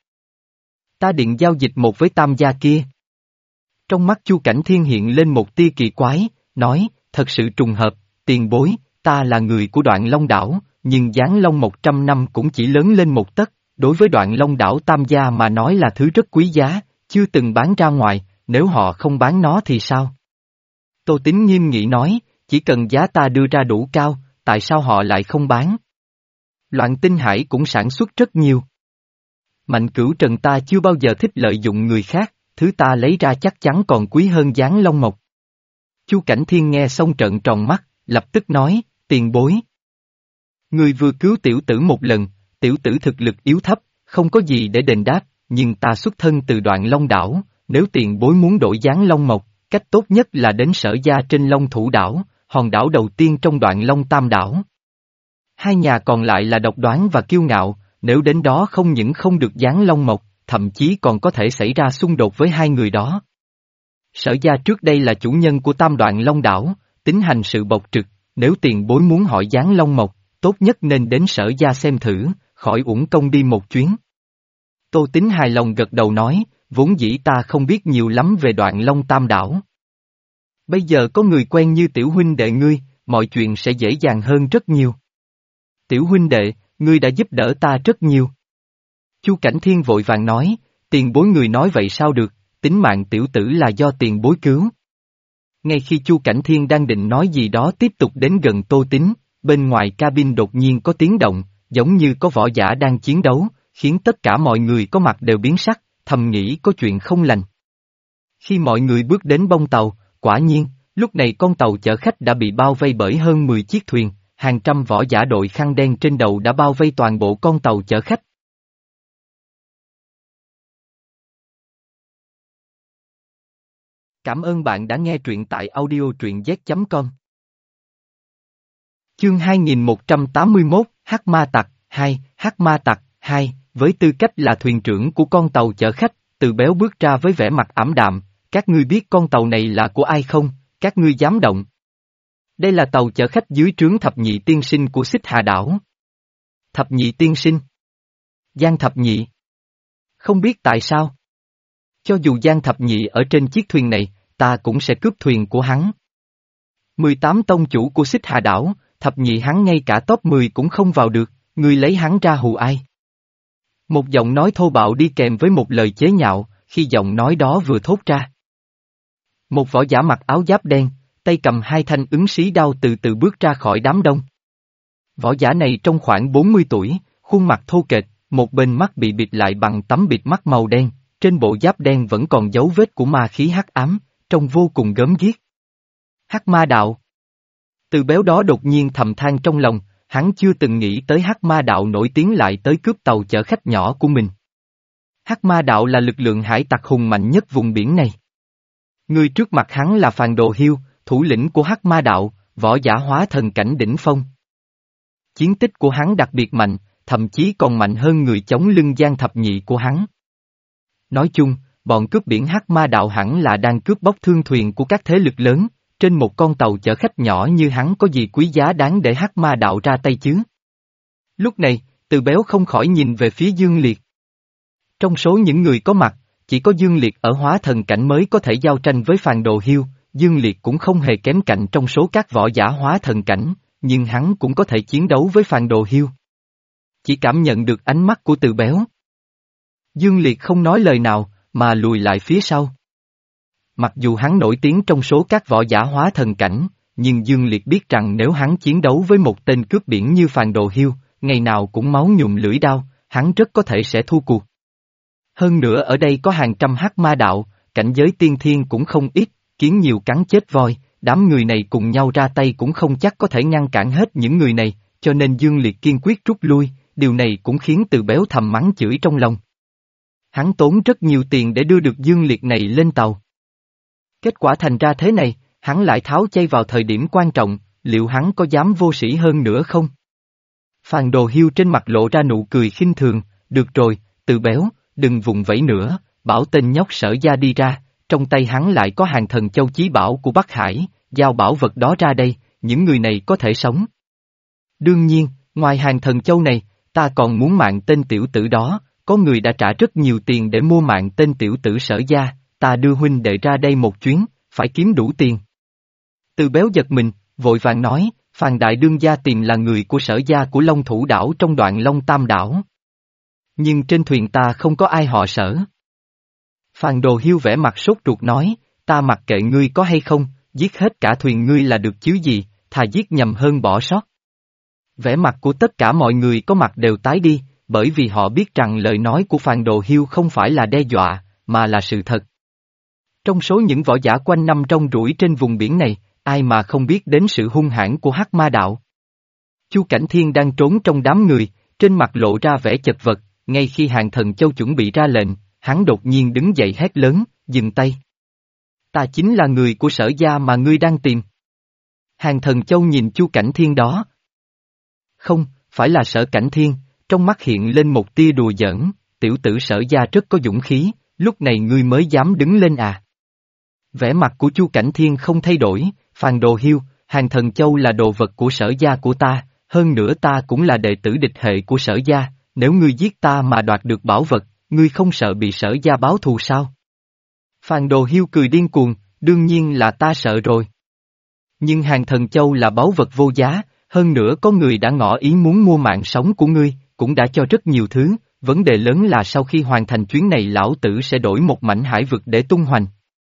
Ta định giao dịch một với Tam gia kia. Trong mắt Chu Cảnh Thiên hiện lên một tia kỳ quái, nói, thật sự trùng hợp, tiền bối, ta là người của Đoạn Long Đảo, nhưng Giáng Long một trăm năm cũng chỉ lớn lên một tấc, đối với Đoạn Long Đảo Tam gia mà nói là thứ rất quý giá, chưa từng bán ra ngoài, nếu họ không bán nó thì sao? Tô Tín nghiêm nghị nói, chỉ cần giá ta đưa ra đủ cao, tại sao họ lại không bán? Loạn Tinh Hải cũng sản xuất rất nhiều. Mạnh Cửu Trần ta chưa bao giờ thích lợi dụng người khác, thứ ta lấy ra chắc chắn còn quý hơn Giáng Long Mộc. Chu Cảnh Thiên nghe xong trợn tròn mắt, lập tức nói, tiền bối. Người vừa cứu tiểu tử một lần, tiểu tử thực lực yếu thấp, không có gì để đền đáp, nhưng ta xuất thân từ Đoạn Long Đảo, nếu tiền bối muốn đổi Giáng Long Mộc, cách tốt nhất là đến Sở gia trên Long Thủ Đảo, hòn đảo đầu tiên trong Đoạn Long Tam Đảo. Hai nhà còn lại là Độc Đoán và Kiêu Ngạo, nếu đến đó không những không được Giáng Long Mộc, thậm chí còn có thể xảy ra xung đột với hai người đó. Sở gia trước đây là chủ nhân của Tam Đoạn Long Đảo, tính hành sự bộc trực, nếu tiền bối muốn hỏi Giáng Long Mộc, tốt nhất nên đến Sở gia xem thử, khỏi uổng công đi một chuyến. Tô Tín hài lòng gật đầu nói, vốn dĩ ta không biết nhiều lắm về Đoạn Long Tam Đảo. Bây giờ có người quen như tiểu huynh đệ ngươi, mọi chuyện sẽ dễ dàng hơn rất nhiều. Tiểu huynh đệ, ngươi đã giúp đỡ ta rất nhiều. Chu Cảnh Thiên vội vàng nói, tiền bối người nói vậy sao được, tính mạng tiểu tử là do tiền bối cứu. Ngay khi Chu Cảnh Thiên đang định nói gì đó tiếp tục đến gần Tô Tín, bên ngoài cabin đột nhiên có tiếng động, giống như có võ giả đang chiến đấu, khiến tất cả mọi người có mặt đều biến sắc, thầm nghĩ có chuyện không lành. Khi mọi người bước đến bông tàu, quả nhiên, lúc này con tàu chở khách đã bị bao vây bởi hơn mười chiếc thuyền, hàng trăm võ giả đội khăn đen trên đầu đã bao vây toàn bộ con tàu chở khách. Cảm ơn bạn đã nghe truyện tại audio truyện z chấm com. Chương hai nghìn một trăm tám mươi mốt, Hắc Ma Tặc, hai, Hắc Ma Tặc, hai, với tư cách là thuyền trưởng của con tàu chở khách, Từ Béo bước ra với vẻ mặt ảm đạm, các ngươi biết con tàu này là của ai không, các ngươi dám động. Đây là tàu chở khách dưới trướng thập nhị tiên sinh của Xích Hà đảo. Thập nhị tiên sinh? Giang thập nhị? Không biết tại sao? Cho dù Giang thập nhị ở trên chiếc thuyền này, ta cũng sẽ cướp thuyền của hắn. mười tám tông chủ của Xích Hà đảo, thập nhị hắn ngay cả top mười cũng không vào được, ngươi lấy hắn ra hù ai? Một giọng nói thô bạo đi kèm với một lời chế nhạo, khi giọng nói đó vừa thốt ra. Một võ giả mặc áo giáp đen, tay cầm hai thanh ứng xí đao từ từ bước ra khỏi đám đông. Võ giả này trong khoảng bốn mươi tuổi, khuôn mặt thô kệch, một bên mắt bị bịt lại bằng tấm bịt mắt màu đen, trên bộ giáp đen vẫn còn dấu vết của ma khí hắc ám, trông vô cùng gớm ghiếc. Hắc Ma đạo. Từ Béo đó đột nhiên thầm than trong lòng, hắn chưa từng nghĩ tới Hắc Ma đạo nổi tiếng lại tới cướp tàu chở khách nhỏ của mình. Hắc Ma đạo là lực lượng hải tặc hùng mạnh nhất vùng biển này. Người trước mặt hắn là Phàn Đồ Hiêu, thủ lĩnh của Hắc Ma đạo, võ giả hóa thần cảnh đỉnh phong. Chiến tích của hắn đặc biệt mạnh, thậm chí còn mạnh hơn người chống lưng Giang thập nhị của hắn. Nói chung, bọn cướp biển Hắc Ma đạo hẳn là đang cướp bóc thương thuyền của các thế lực lớn, trên một con tàu chở khách nhỏ như hắn có gì quý giá đáng để Hắc Ma đạo ra tay chứ? Lúc này, Từ Béo không khỏi nhìn về phía Dương Liệt. Trong số những người có mặt, chỉ có Dương Liệt ở hóa thần cảnh mới có thể giao tranh với Phàn Đồ Hiêu, Dương Liệt cũng không hề kém cạnh trong số các võ giả hóa thần cảnh, nhưng hắn cũng có thể chiến đấu với Phàn Đồ Hiêu. Chỉ cảm nhận được ánh mắt của Từ Béo. Dương Liệt không nói lời nào, mà lùi lại phía sau. Mặc dù hắn nổi tiếng trong số các võ giả hóa thần cảnh, nhưng Dương Liệt biết rằng nếu hắn chiến đấu với một tên cướp biển như Phàn Đồ Hiêu, ngày nào cũng máu nhuộm lưỡi đao, hắn rất có thể sẽ thua cuộc. Hơn nữa ở đây có hàng trăm Hắc Ma đạo, cảnh giới tiên thiên cũng không ít, kiến nhiều cắn chết voi, đám người này cùng nhau ra tay cũng không chắc có thể ngăn cản hết những người này, cho nên Dương Liệt kiên quyết rút lui, điều này cũng khiến Từ Béo thầm mắng chửi trong lòng. Hắn tốn rất nhiều tiền để đưa được Dương Liệt này lên tàu. Kết quả thành ra thế này, hắn lại tháo chay vào thời điểm quan trọng, liệu hắn có dám vô sĩ hơn nữa không? Phàn Đồ Hiêu trên mặt lộ ra nụ cười khinh thường, được rồi, Từ Béo, đừng vùng vẫy nữa, bảo tên nhóc Sở Gia đi ra, trong tay hắn lại có hàng thần châu chí bảo của Bắc Hải, giao bảo vật đó ra đây, những người này có thể sống. Đương nhiên, ngoài hàng thần châu này, ta còn muốn mạng tên tiểu tử đó, có người đã trả rất nhiều tiền để mua mạng tên tiểu tử Sở Gia, ta đưa huynh đệ ra đây một chuyến, phải kiếm đủ tiền. Từ Béo giật mình, vội vàng nói, Phàn đại đương gia tìm là người của Sở Gia của Long Thủ đảo trong đoạn Long Tam đảo. Nhưng trên thuyền ta không có ai họ Sở. Phàn Đồ Hiêu vẻ mặt sốt ruột nói, ta mặc kệ ngươi có hay không, giết hết cả thuyền ngươi là được chứ gì, thà giết nhầm hơn bỏ sót. Vẻ mặt của tất cả mọi người có mặt đều tái đi, bởi vì họ biết rằng lời nói của Phàn Đồ Hiêu không phải là đe dọa, mà là sự thật. Trong số những võ giả quanh năm trong rủi trên vùng biển này, ai mà không biết đến sự hung hãn của Hắc Ma đạo. Chu Cảnh Thiên đang trốn trong đám người, trên mặt lộ ra vẻ chật vật, ngay khi Hàng Thần Châu chuẩn bị ra lệnh, hắn đột nhiên đứng dậy hét lớn, dừng tay. Ta chính là người của Sở Gia mà ngươi đang tìm. Hàng Thần Châu nhìn Chu Cảnh Thiên đó. Không, phải là Sở Cảnh Thiên, trong mắt hiện lên một tia đùa giỡn, tiểu tử Sở Gia rất có dũng khí, lúc này ngươi mới dám đứng lên à. Vẻ mặt của Chu Cảnh Thiên không thay đổi, Phàn Đồ Hiêu, Hàng Thần Châu là đồ vật của Sở Gia của ta, hơn nữa ta cũng là đệ tử địch hệ của Sở Gia, nếu ngươi giết ta mà đoạt được bảo vật, ngươi không sợ bị Sở Gia báo thù sao? Phàn Đồ Hiêu cười điên cuồng, đương nhiên là ta sợ rồi. Nhưng Hàng Thần Châu là báu vật vô giá, hơn nữa có người đã ngỏ ý muốn mua mạng sống của ngươi, cũng đã cho rất nhiều thứ, vấn đề lớn là sau khi hoàn thành chuyến này lão tử sẽ đổi một mảnh hải vực để tung hoành.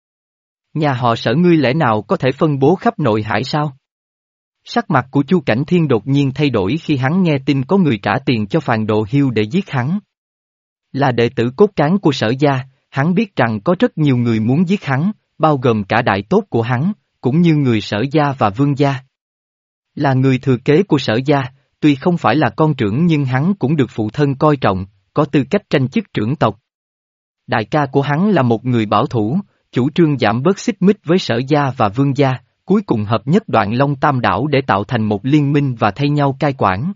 Nhà họ Sở ngươi lẽ nào có thể phân bố khắp nội hải sao? Sắc mặt của Chu Cảnh Thiên đột nhiên thay đổi khi hắn nghe tin có người trả tiền cho Phàn Đồ Hiêu để giết hắn. Là đệ tử cốt cán của Sở Gia, hắn biết rằng có rất nhiều người muốn giết hắn, bao gồm cả đại tốt của hắn, cũng như người Sở Gia và Vương Gia. Là người thừa kế của Sở Gia, tuy không phải là con trưởng nhưng hắn cũng được phụ thân coi trọng, có tư cách tranh chức trưởng tộc. Đại ca của hắn là một người bảo thủ, chủ trương giảm bớt xích mích với Sở gia và Vương gia, cuối cùng hợp nhất Đoạn Long Tam đảo để tạo thành một liên minh và thay nhau cai quản.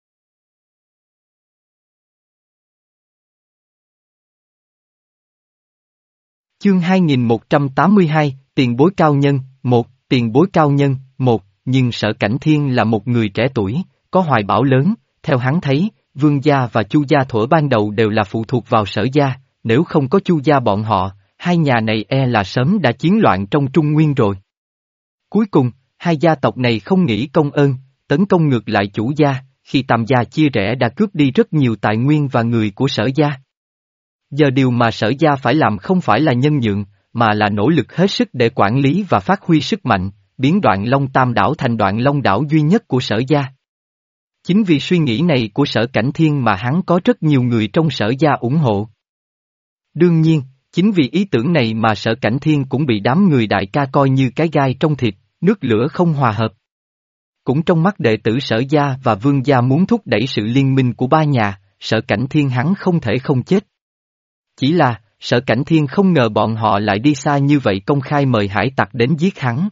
Chương hai nghìn một trăm tám mươi hai, Tiền bối cao nhân, một, Tiền bối cao nhân, một, nhưng Sở Cảnh Thiên là một người trẻ tuổi, có hoài bão lớn, theo hắn thấy, Vương gia và Chu gia thuở ban đầu đều là phụ thuộc vào Sở gia, nếu không có Chu gia bọn họ, hai nhà này e là sớm đã chiến loạn trong Trung Nguyên rồi. Cuối cùng, hai gia tộc này không nghĩ công ơn, tấn công ngược lại chủ gia, khi Tam gia chia rẽ đã cướp đi rất nhiều tài nguyên và người của Sở gia. Giờ điều mà Sở gia phải làm không phải là nhân nhượng, mà là nỗ lực hết sức để quản lý và phát huy sức mạnh, biến Đoạn Long Tam đảo thành Đoạn Long đảo duy nhất của Sở gia. Chính vì suy nghĩ này của Sở Cảnh Thiên mà hắn có rất nhiều người trong Sở gia ủng hộ. Đương nhiên, chính vì ý tưởng này mà Sở Cảnh Thiên cũng bị đám người đại ca coi như cái gai trong thịt, nước lửa không hòa hợp. Cũng trong mắt đệ tử Sở gia và Vương gia muốn thúc đẩy sự liên minh của ba nhà, Sở Cảnh Thiên hắn không thể không chết. Chỉ là, Sở Cảnh Thiên không ngờ bọn họ lại đi xa như vậy công khai mời hải tặc đến giết hắn.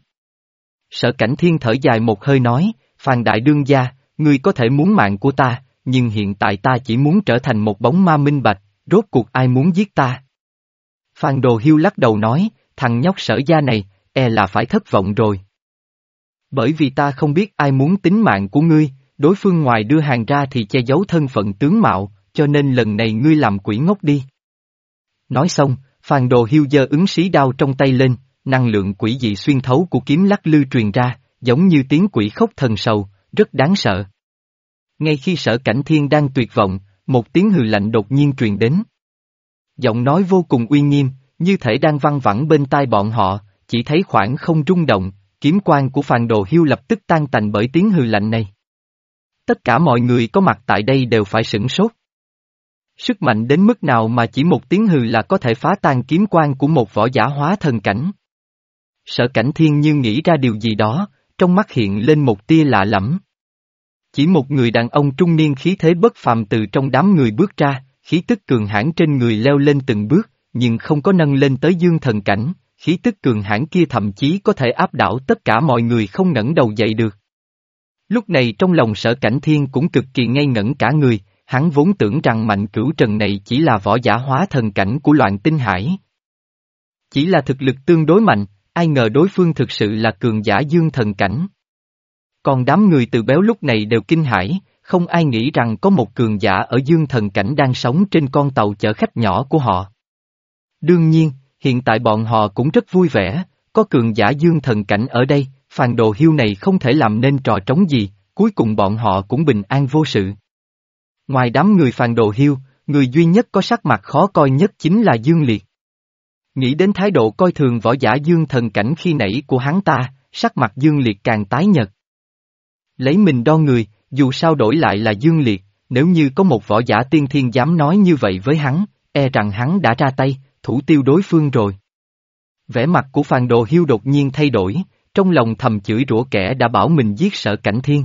Sở Cảnh Thiên thở dài một hơi nói, Phàn đại đương gia, ngươi có thể muốn mạng của ta, nhưng hiện tại ta chỉ muốn trở thành một bóng ma minh bạch, rốt cuộc ai muốn giết ta. Phàn Đồ Hiêu lắc đầu nói, thằng nhóc Sở gia này, e là phải thất vọng rồi. Bởi vì ta không biết ai muốn tính mạng của ngươi, đối phương ngoài đưa hàng ra thì che giấu thân phận tướng mạo, cho nên lần này ngươi làm quỷ ngốc đi. Nói xong, Phàn Đồ Hiêu giơ ứng sĩ đao trong tay lên, năng lượng quỷ dị xuyên thấu của kiếm lắc lư truyền ra, giống như tiếng quỷ khóc thần sầu, rất đáng sợ. Ngay khi Sở Cảnh Thiên đang tuyệt vọng, một tiếng hừ lạnh đột nhiên truyền đến. Giọng nói vô cùng uy nghiêm, như thể đang văng vẳng bên tai bọn họ, chỉ thấy khoảng không rung động, kiếm quang của Phàn Đồ Hiêu lập tức tan tành bởi tiếng hừ lạnh này. Tất cả mọi người có mặt tại đây đều phải sửng sốt. Sức mạnh đến mức nào mà chỉ một tiếng hừ là có thể phá tan kiếm quang của một võ giả hóa thần cảnh. Sở Cảnh Thiên như nghĩ ra điều gì đó, trong mắt hiện lên một tia lạ lẫm. Chỉ một người đàn ông trung niên khí thế bất phàm từ trong đám người bước ra, khí tức cường hãn trên người leo lên từng bước, nhưng không có nâng lên tới dương thần cảnh, khí tức cường hãn kia thậm chí có thể áp đảo tất cả mọi người không ngẩng đầu dậy được. Lúc này trong lòng Sở Cảnh Thiên cũng cực kỳ ngây ngẩn cả người, hắn vốn tưởng rằng Mạnh Cửu Trần này chỉ là võ giả hóa thần cảnh của Loạn Tinh Hải. Chỉ là thực lực tương đối mạnh, ai ngờ đối phương thực sự là cường giả dương thần cảnh. Còn đám người từ béo lúc này đều kinh hãi, không ai nghĩ rằng có một cường giả ở dương thần cảnh đang sống trên con tàu chở khách nhỏ của họ. Đương nhiên, hiện tại bọn họ cũng rất vui vẻ, có cường giả dương thần cảnh ở đây, Phàn Đồ Hiêu này không thể làm nên trò trống gì, cuối cùng bọn họ cũng bình an vô sự. Ngoài đám người Phàn Đồ Hiêu, người duy nhất có sắc mặt khó coi nhất chính là Dương Liệt. Nghĩ đến thái độ coi thường võ giả dương thần cảnh khi nãy của hắn ta, sắc mặt Dương Liệt càng tái nhợt. Lấy mình đo người, dù sao đổi lại là Dương Liệt, nếu như có một võ giả tiên thiên dám nói như vậy với hắn, e rằng hắn đã ra tay, thủ tiêu đối phương rồi. Vẻ mặt của Phàn Đồ Hiêu đột nhiên thay đổi, trong lòng thầm chửi rủa kẻ đã bảo mình giết Sở Cảnh Thiên.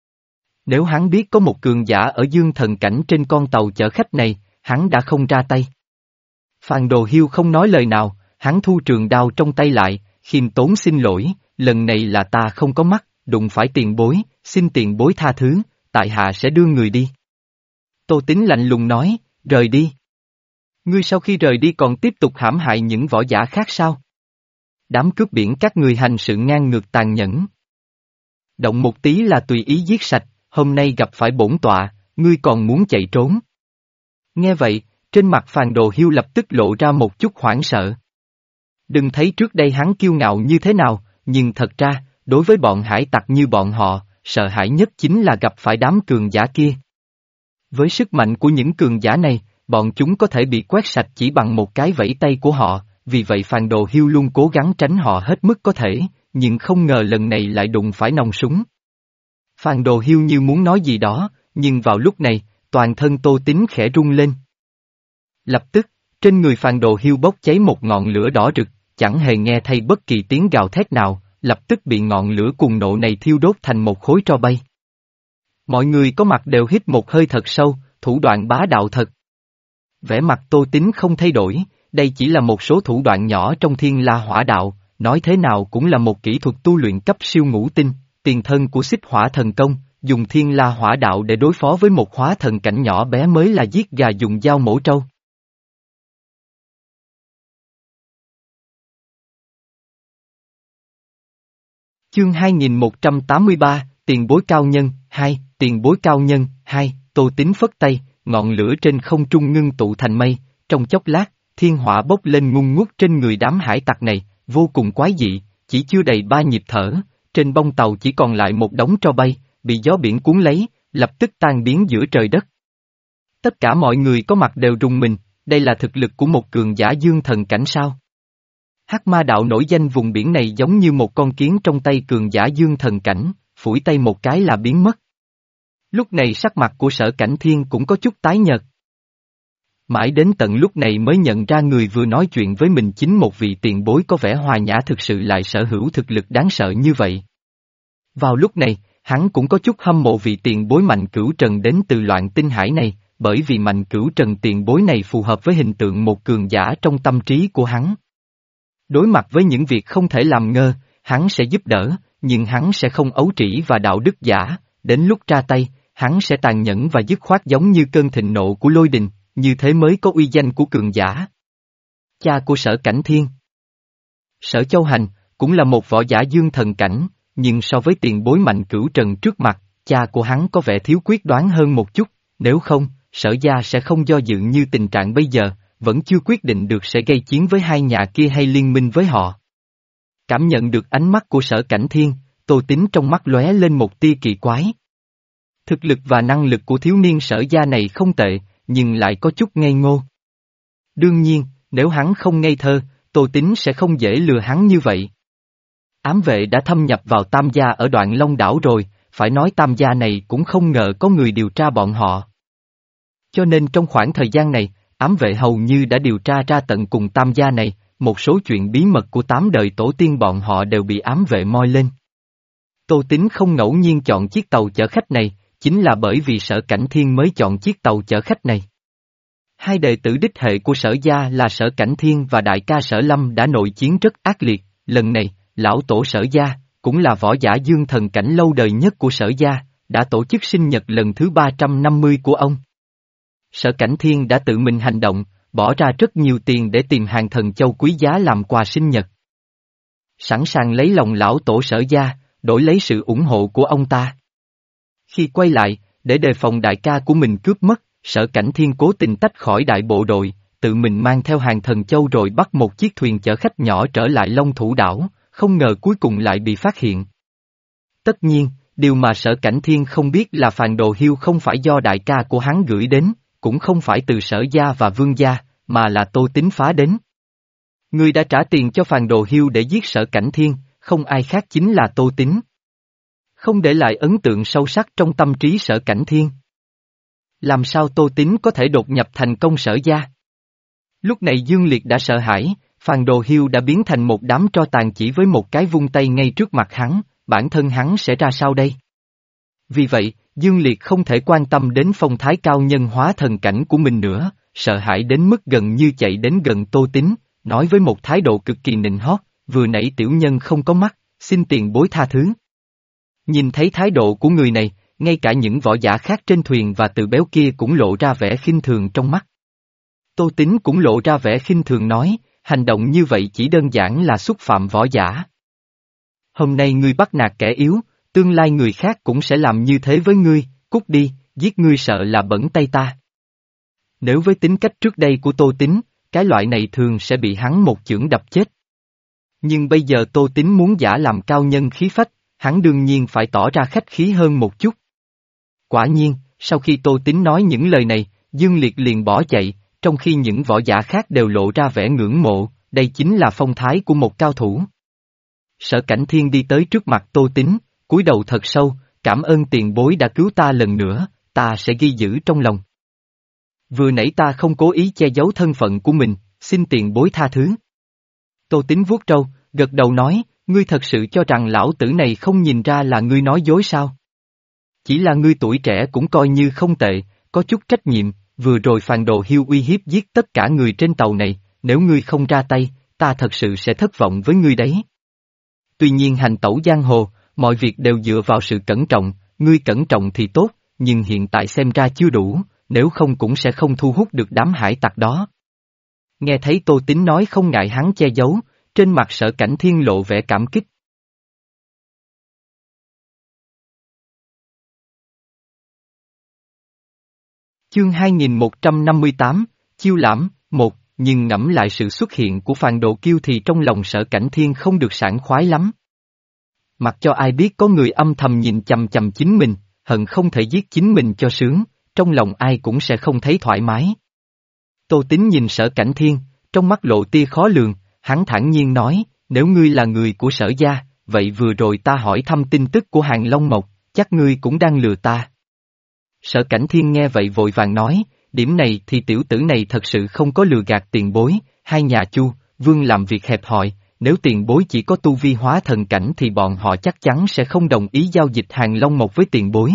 Nếu hắn biết có một cường giả ở dương thần cảnh trên con tàu chở khách này, hắn đã không ra tay. Phàn Đồ Hiêu không nói lời nào, hắn thu trường đao trong tay lại, khiêm tốn xin lỗi, lần này là ta không có mắt, đụng phải tiền bối, xin tiền bối tha thứ, tại hạ sẽ đưa người đi. Tô Tín lạnh lùng nói, rời đi. Ngươi sau khi rời đi còn tiếp tục hãm hại những võ giả khác sao? Đám cướp biển các người hành sự ngang ngược tàn nhẫn. Động một tí là tùy ý giết sạch, hôm nay gặp phải bổn tọa, ngươi còn muốn chạy trốn. Nghe vậy, trên mặt Phàn Đồ Hiêu lập tức lộ ra một chút hoảng sợ. Đừng thấy trước đây hắn kiêu ngạo như thế nào, nhưng thật ra, đối với bọn hải tặc như bọn họ, sợ hãi nhất chính là gặp phải đám cường giả kia. Với sức mạnh của những cường giả này, bọn chúng có thể bị quét sạch chỉ bằng một cái vẫy tay của họ, vì vậy Phàn Đồ Hiêu luôn cố gắng tránh họ hết mức có thể, nhưng không ngờ lần này lại đụng phải nòng súng. Phàn Đồ Hiêu như muốn nói gì đó, nhưng vào lúc này, toàn thân Tô Tín khẽ rung lên. Lập tức, trên người Phàn Đồ Hiêu bốc cháy một ngọn lửa đỏ rực, chẳng hề nghe thấy bất kỳ tiếng gào thét nào, lập tức bị ngọn lửa cuồng nộ này thiêu đốt thành một khối tro bay. Mọi người có mặt đều hít một hơi thật sâu, thủ đoạn bá đạo thật. Vẻ mặt Tô Tín không thay đổi, đây chỉ là một số thủ đoạn nhỏ trong Thiên La Hỏa Đạo, nói thế nào cũng là một kỹ thuật tu luyện cấp siêu ngũ tinh, tiền thân của Xích Hỏa Thần Công, dùng Thiên La Hỏa Đạo để đối phó với một hóa thần cảnh nhỏ bé mới là giết gà dùng dao mổ trâu. Chương hai nghìn một trăm tám mươi ba, Tiền bối cao nhân, hai, Tiền bối cao nhân, hai, Tô Tín phất tay, ngọn lửa trên không trung ngưng tụ thành mây, trong chốc lát, thiên hỏa bốc lên ngung ngút trên người đám hải tặc này, vô cùng quái dị, chỉ chưa đầy ba nhịp thở, trên bông tàu chỉ còn lại một đống tro bay, bị gió biển cuốn lấy, lập tức tan biến giữa trời đất. Tất cả mọi người có mặt đều rùng mình, đây là thực lực của một cường giả dương thần cảnh sao? Hắc Ma Đạo nổi danh vùng biển này giống như một con kiến trong tay cường giả dương thần cảnh, phủi tay một cái là biến mất. Lúc này sắc mặt của Sở Cảnh Thiên cũng có chút tái nhợt. Mãi đến tận lúc này mới nhận ra người vừa nói chuyện với mình chính một vị tiền bối có vẻ hòa nhã thực sự lại sở hữu thực lực đáng sợ như vậy. Vào lúc này, hắn cũng có chút hâm mộ vị tiền bối Mạnh Cửu Trần đến từ Loạn Tinh Hải này, bởi vì Mạnh Cửu Trần tiền bối này phù hợp với hình tượng một cường giả trong tâm trí của hắn. Đối mặt với những việc không thể làm ngơ, hắn sẽ giúp đỡ, nhưng hắn sẽ không ấu trĩ và đạo đức giả, đến lúc ra tay, hắn sẽ tàn nhẫn và dứt khoát giống như cơn thịnh nộ của lôi đình, như thế mới có uy danh của cường giả. Cha của Sở Cảnh Thiên Sở Châu Hành, cũng là một võ giả dương thần cảnh, nhưng so với tiền bối Mạnh Cửu Trần trước mặt, cha của hắn có vẻ thiếu quyết đoán hơn một chút, nếu không, Sở gia sẽ không do dự như tình trạng bây giờ, vẫn chưa quyết định được sẽ gây chiến với hai nhà kia hay liên minh với họ. Cảm nhận được ánh mắt của Sở Cảnh Thiên, Tô Tín trong mắt lóe lên một tia kỳ quái. Thực lực và năng lực của thiếu niên Sở gia này không tệ, nhưng lại có chút ngây ngô. Đương nhiên, nếu hắn không ngây thơ, Tô Tín sẽ không dễ lừa hắn như vậy. Ám vệ đã thâm nhập vào Tam gia ở Đoạn Long đảo rồi, phải nói Tam gia này cũng không ngờ có người điều tra bọn họ. Cho nên trong khoảng thời gian này, ám vệ hầu như đã điều tra ra tận cùng Tam gia này, một số chuyện bí mật của tám đời tổ tiên bọn họ đều bị ám vệ moi lên. Tô Tín không ngẫu nhiên chọn chiếc tàu chở khách này, chính là bởi vì Sở Cảnh Thiên mới chọn chiếc tàu chở khách này. Hai đệ tử đích hệ của Sở gia là Sở Cảnh Thiên và đại ca Sở Lâm đã nội chiến rất ác liệt, lần này, lão tổ Sở gia, cũng là võ giả dương thần cảnh lâu đời nhất của Sở gia, đã tổ chức sinh nhật lần thứ ba trăm năm mươi của ông. Sở Cảnh Thiên đã tự mình hành động, bỏ ra rất nhiều tiền để tìm hàng thần châu quý giá làm quà sinh nhật. Sẵn sàng lấy lòng lão tổ Sở gia, đổi lấy sự ủng hộ của ông ta. Khi quay lại, để đề phòng đại ca của mình cướp mất, Sở Cảnh Thiên cố tình tách khỏi đại bộ đội, tự mình mang theo hàng thần châu rồi bắt một chiếc thuyền chở khách nhỏ trở lại Long Thủ đảo, không ngờ cuối cùng lại bị phát hiện. Tất nhiên, điều mà Sở Cảnh Thiên không biết là Phàn Đồ Hiêu không phải do đại ca của hắn gửi đến, cũng không phải từ Sở gia và Vương gia, mà là Tô Tín phá đến. Người đã trả tiền cho Phàn Đồ Hiêu để giết Sở Cảnh Thiên, không ai khác chính là Tô Tín. Không để lại ấn tượng sâu sắc trong tâm trí Sở Cảnh Thiên. Làm sao Tô Tín có thể đột nhập thành công Sở gia? Lúc này Dương Liệt đã sợ hãi, Phàn Đồ Hiêu đã biến thành một đám tro tàn chỉ với một cái vung tay ngay trước mặt hắn, bản thân hắn sẽ ra sao đây? Vì vậy, Dương Liệt không thể quan tâm đến phong thái cao nhân hóa thần cảnh của mình nữa, sợ hãi đến mức gần như chạy đến gần Tô Tín, nói với một thái độ cực kỳ nịnh hót, vừa nãy tiểu nhân không có mắt, xin tiền bối tha thứ. Nhìn thấy thái độ của người này, ngay cả những võ giả khác trên thuyền và Từ Béo kia cũng lộ ra vẻ khinh thường trong mắt. Tô Tín cũng lộ ra vẻ khinh thường nói, hành động như vậy chỉ đơn giản là xúc phạm võ giả. Hôm nay ngươi bắt nạt kẻ yếu, tương lai người khác cũng sẽ làm như thế với ngươi, cút đi, giết ngươi sợ là bẩn tay ta. Nếu với tính cách trước đây của Tô Tín, cái loại này thường sẽ bị hắn một chưởng đập chết. Nhưng bây giờ Tô Tín muốn giả làm cao nhân khí phách, hắn đương nhiên phải tỏ ra khách khí hơn một chút. Quả nhiên, sau khi Tô Tín nói những lời này, Dương Liệt liền bỏ chạy, trong khi những võ giả khác đều lộ ra vẻ ngưỡng mộ, đây chính là phong thái của một cao thủ. Sở Cảnh Thiên đi tới trước mặt Tô Tín, cúi đầu thật sâu, cảm ơn tiền bối đã cứu ta lần nữa, ta sẽ ghi giữ trong lòng. Vừa nãy ta không cố ý che giấu thân phận của mình, xin tiền bối tha thứ. Tô Tín vuốt râu, gật đầu nói, ngươi thật sự cho rằng lão tử này không nhìn ra là ngươi nói dối sao? Chỉ là ngươi tuổi trẻ cũng coi như không tệ, có chút trách nhiệm, vừa rồi Phàn Đồ Hiêu uy hiếp giết tất cả người trên tàu này, nếu ngươi không ra tay, ta thật sự sẽ thất vọng với ngươi đấy. Tuy nhiên hành tẩu giang hồ, mọi việc đều dựa vào sự cẩn trọng, ngươi cẩn trọng thì tốt, nhưng hiện tại xem ra chưa đủ, nếu không cũng sẽ không thu hút được đám hải tặc đó. Nghe thấy Tô Tín nói không ngại hắn che giấu, trên mặt Sở Cảnh Thiên lộ vẻ cảm kích. Chương hai nghìn một trăm năm mươi tám, Chiêu Lãm, một, nhưng ngẫm lại sự xuất hiện của Phàn Độ Kiêu thì trong lòng Sở Cảnh Thiên không được sảng khoái lắm. Mặc cho ai biết có người âm thầm nhìn chằm chằm chính mình, hận không thể giết chính mình cho sướng, trong lòng ai cũng sẽ không thấy thoải mái. Tô Tín nhìn Sở Cảnh Thiên, trong mắt lộ tia khó lường, hắn thản nhiên nói, nếu ngươi là người của Sở gia, vậy vừa rồi ta hỏi thăm tin tức của Hàng Long Mộc, chắc ngươi cũng đang lừa ta. Sở Cảnh Thiên nghe vậy vội vàng nói, điểm này thì tiểu tử này thật sự không có lừa gạt tiền bối, hai nhà Chu, Vương làm việc hẹp hòi, nếu tiền bối chỉ có tu vi hóa thần cảnh thì bọn họ chắc chắn sẽ không đồng ý giao dịch Hàng Long Mộc với tiền bối.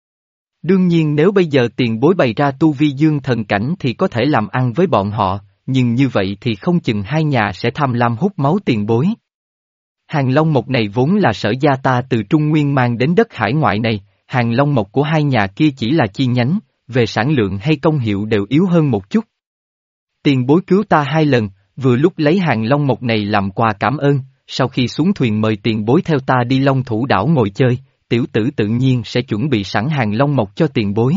Đương nhiên nếu bây giờ tiền bối bày ra tu vi dương thần cảnh thì có thể làm ăn với bọn họ, nhưng như vậy thì không chừng hai nhà sẽ tham lam hút máu tiền bối. Hàng Long Mộc này vốn là Sở gia ta từ Trung Nguyên mang đến đất hải ngoại này, Hàng Long Mộc của hai nhà kia chỉ là chi nhánh, về sản lượng hay công hiệu đều yếu hơn một chút. Tiền bối cứu ta hai lần, vừa lúc lấy Hàng Long Mộc này làm quà cảm ơn, sau khi xuống thuyền mời tiền bối theo ta đi Long Thủ đảo ngồi chơi, tiểu tử tự nhiên sẽ chuẩn bị sẵn Hàng Long Mộc cho tiền bối.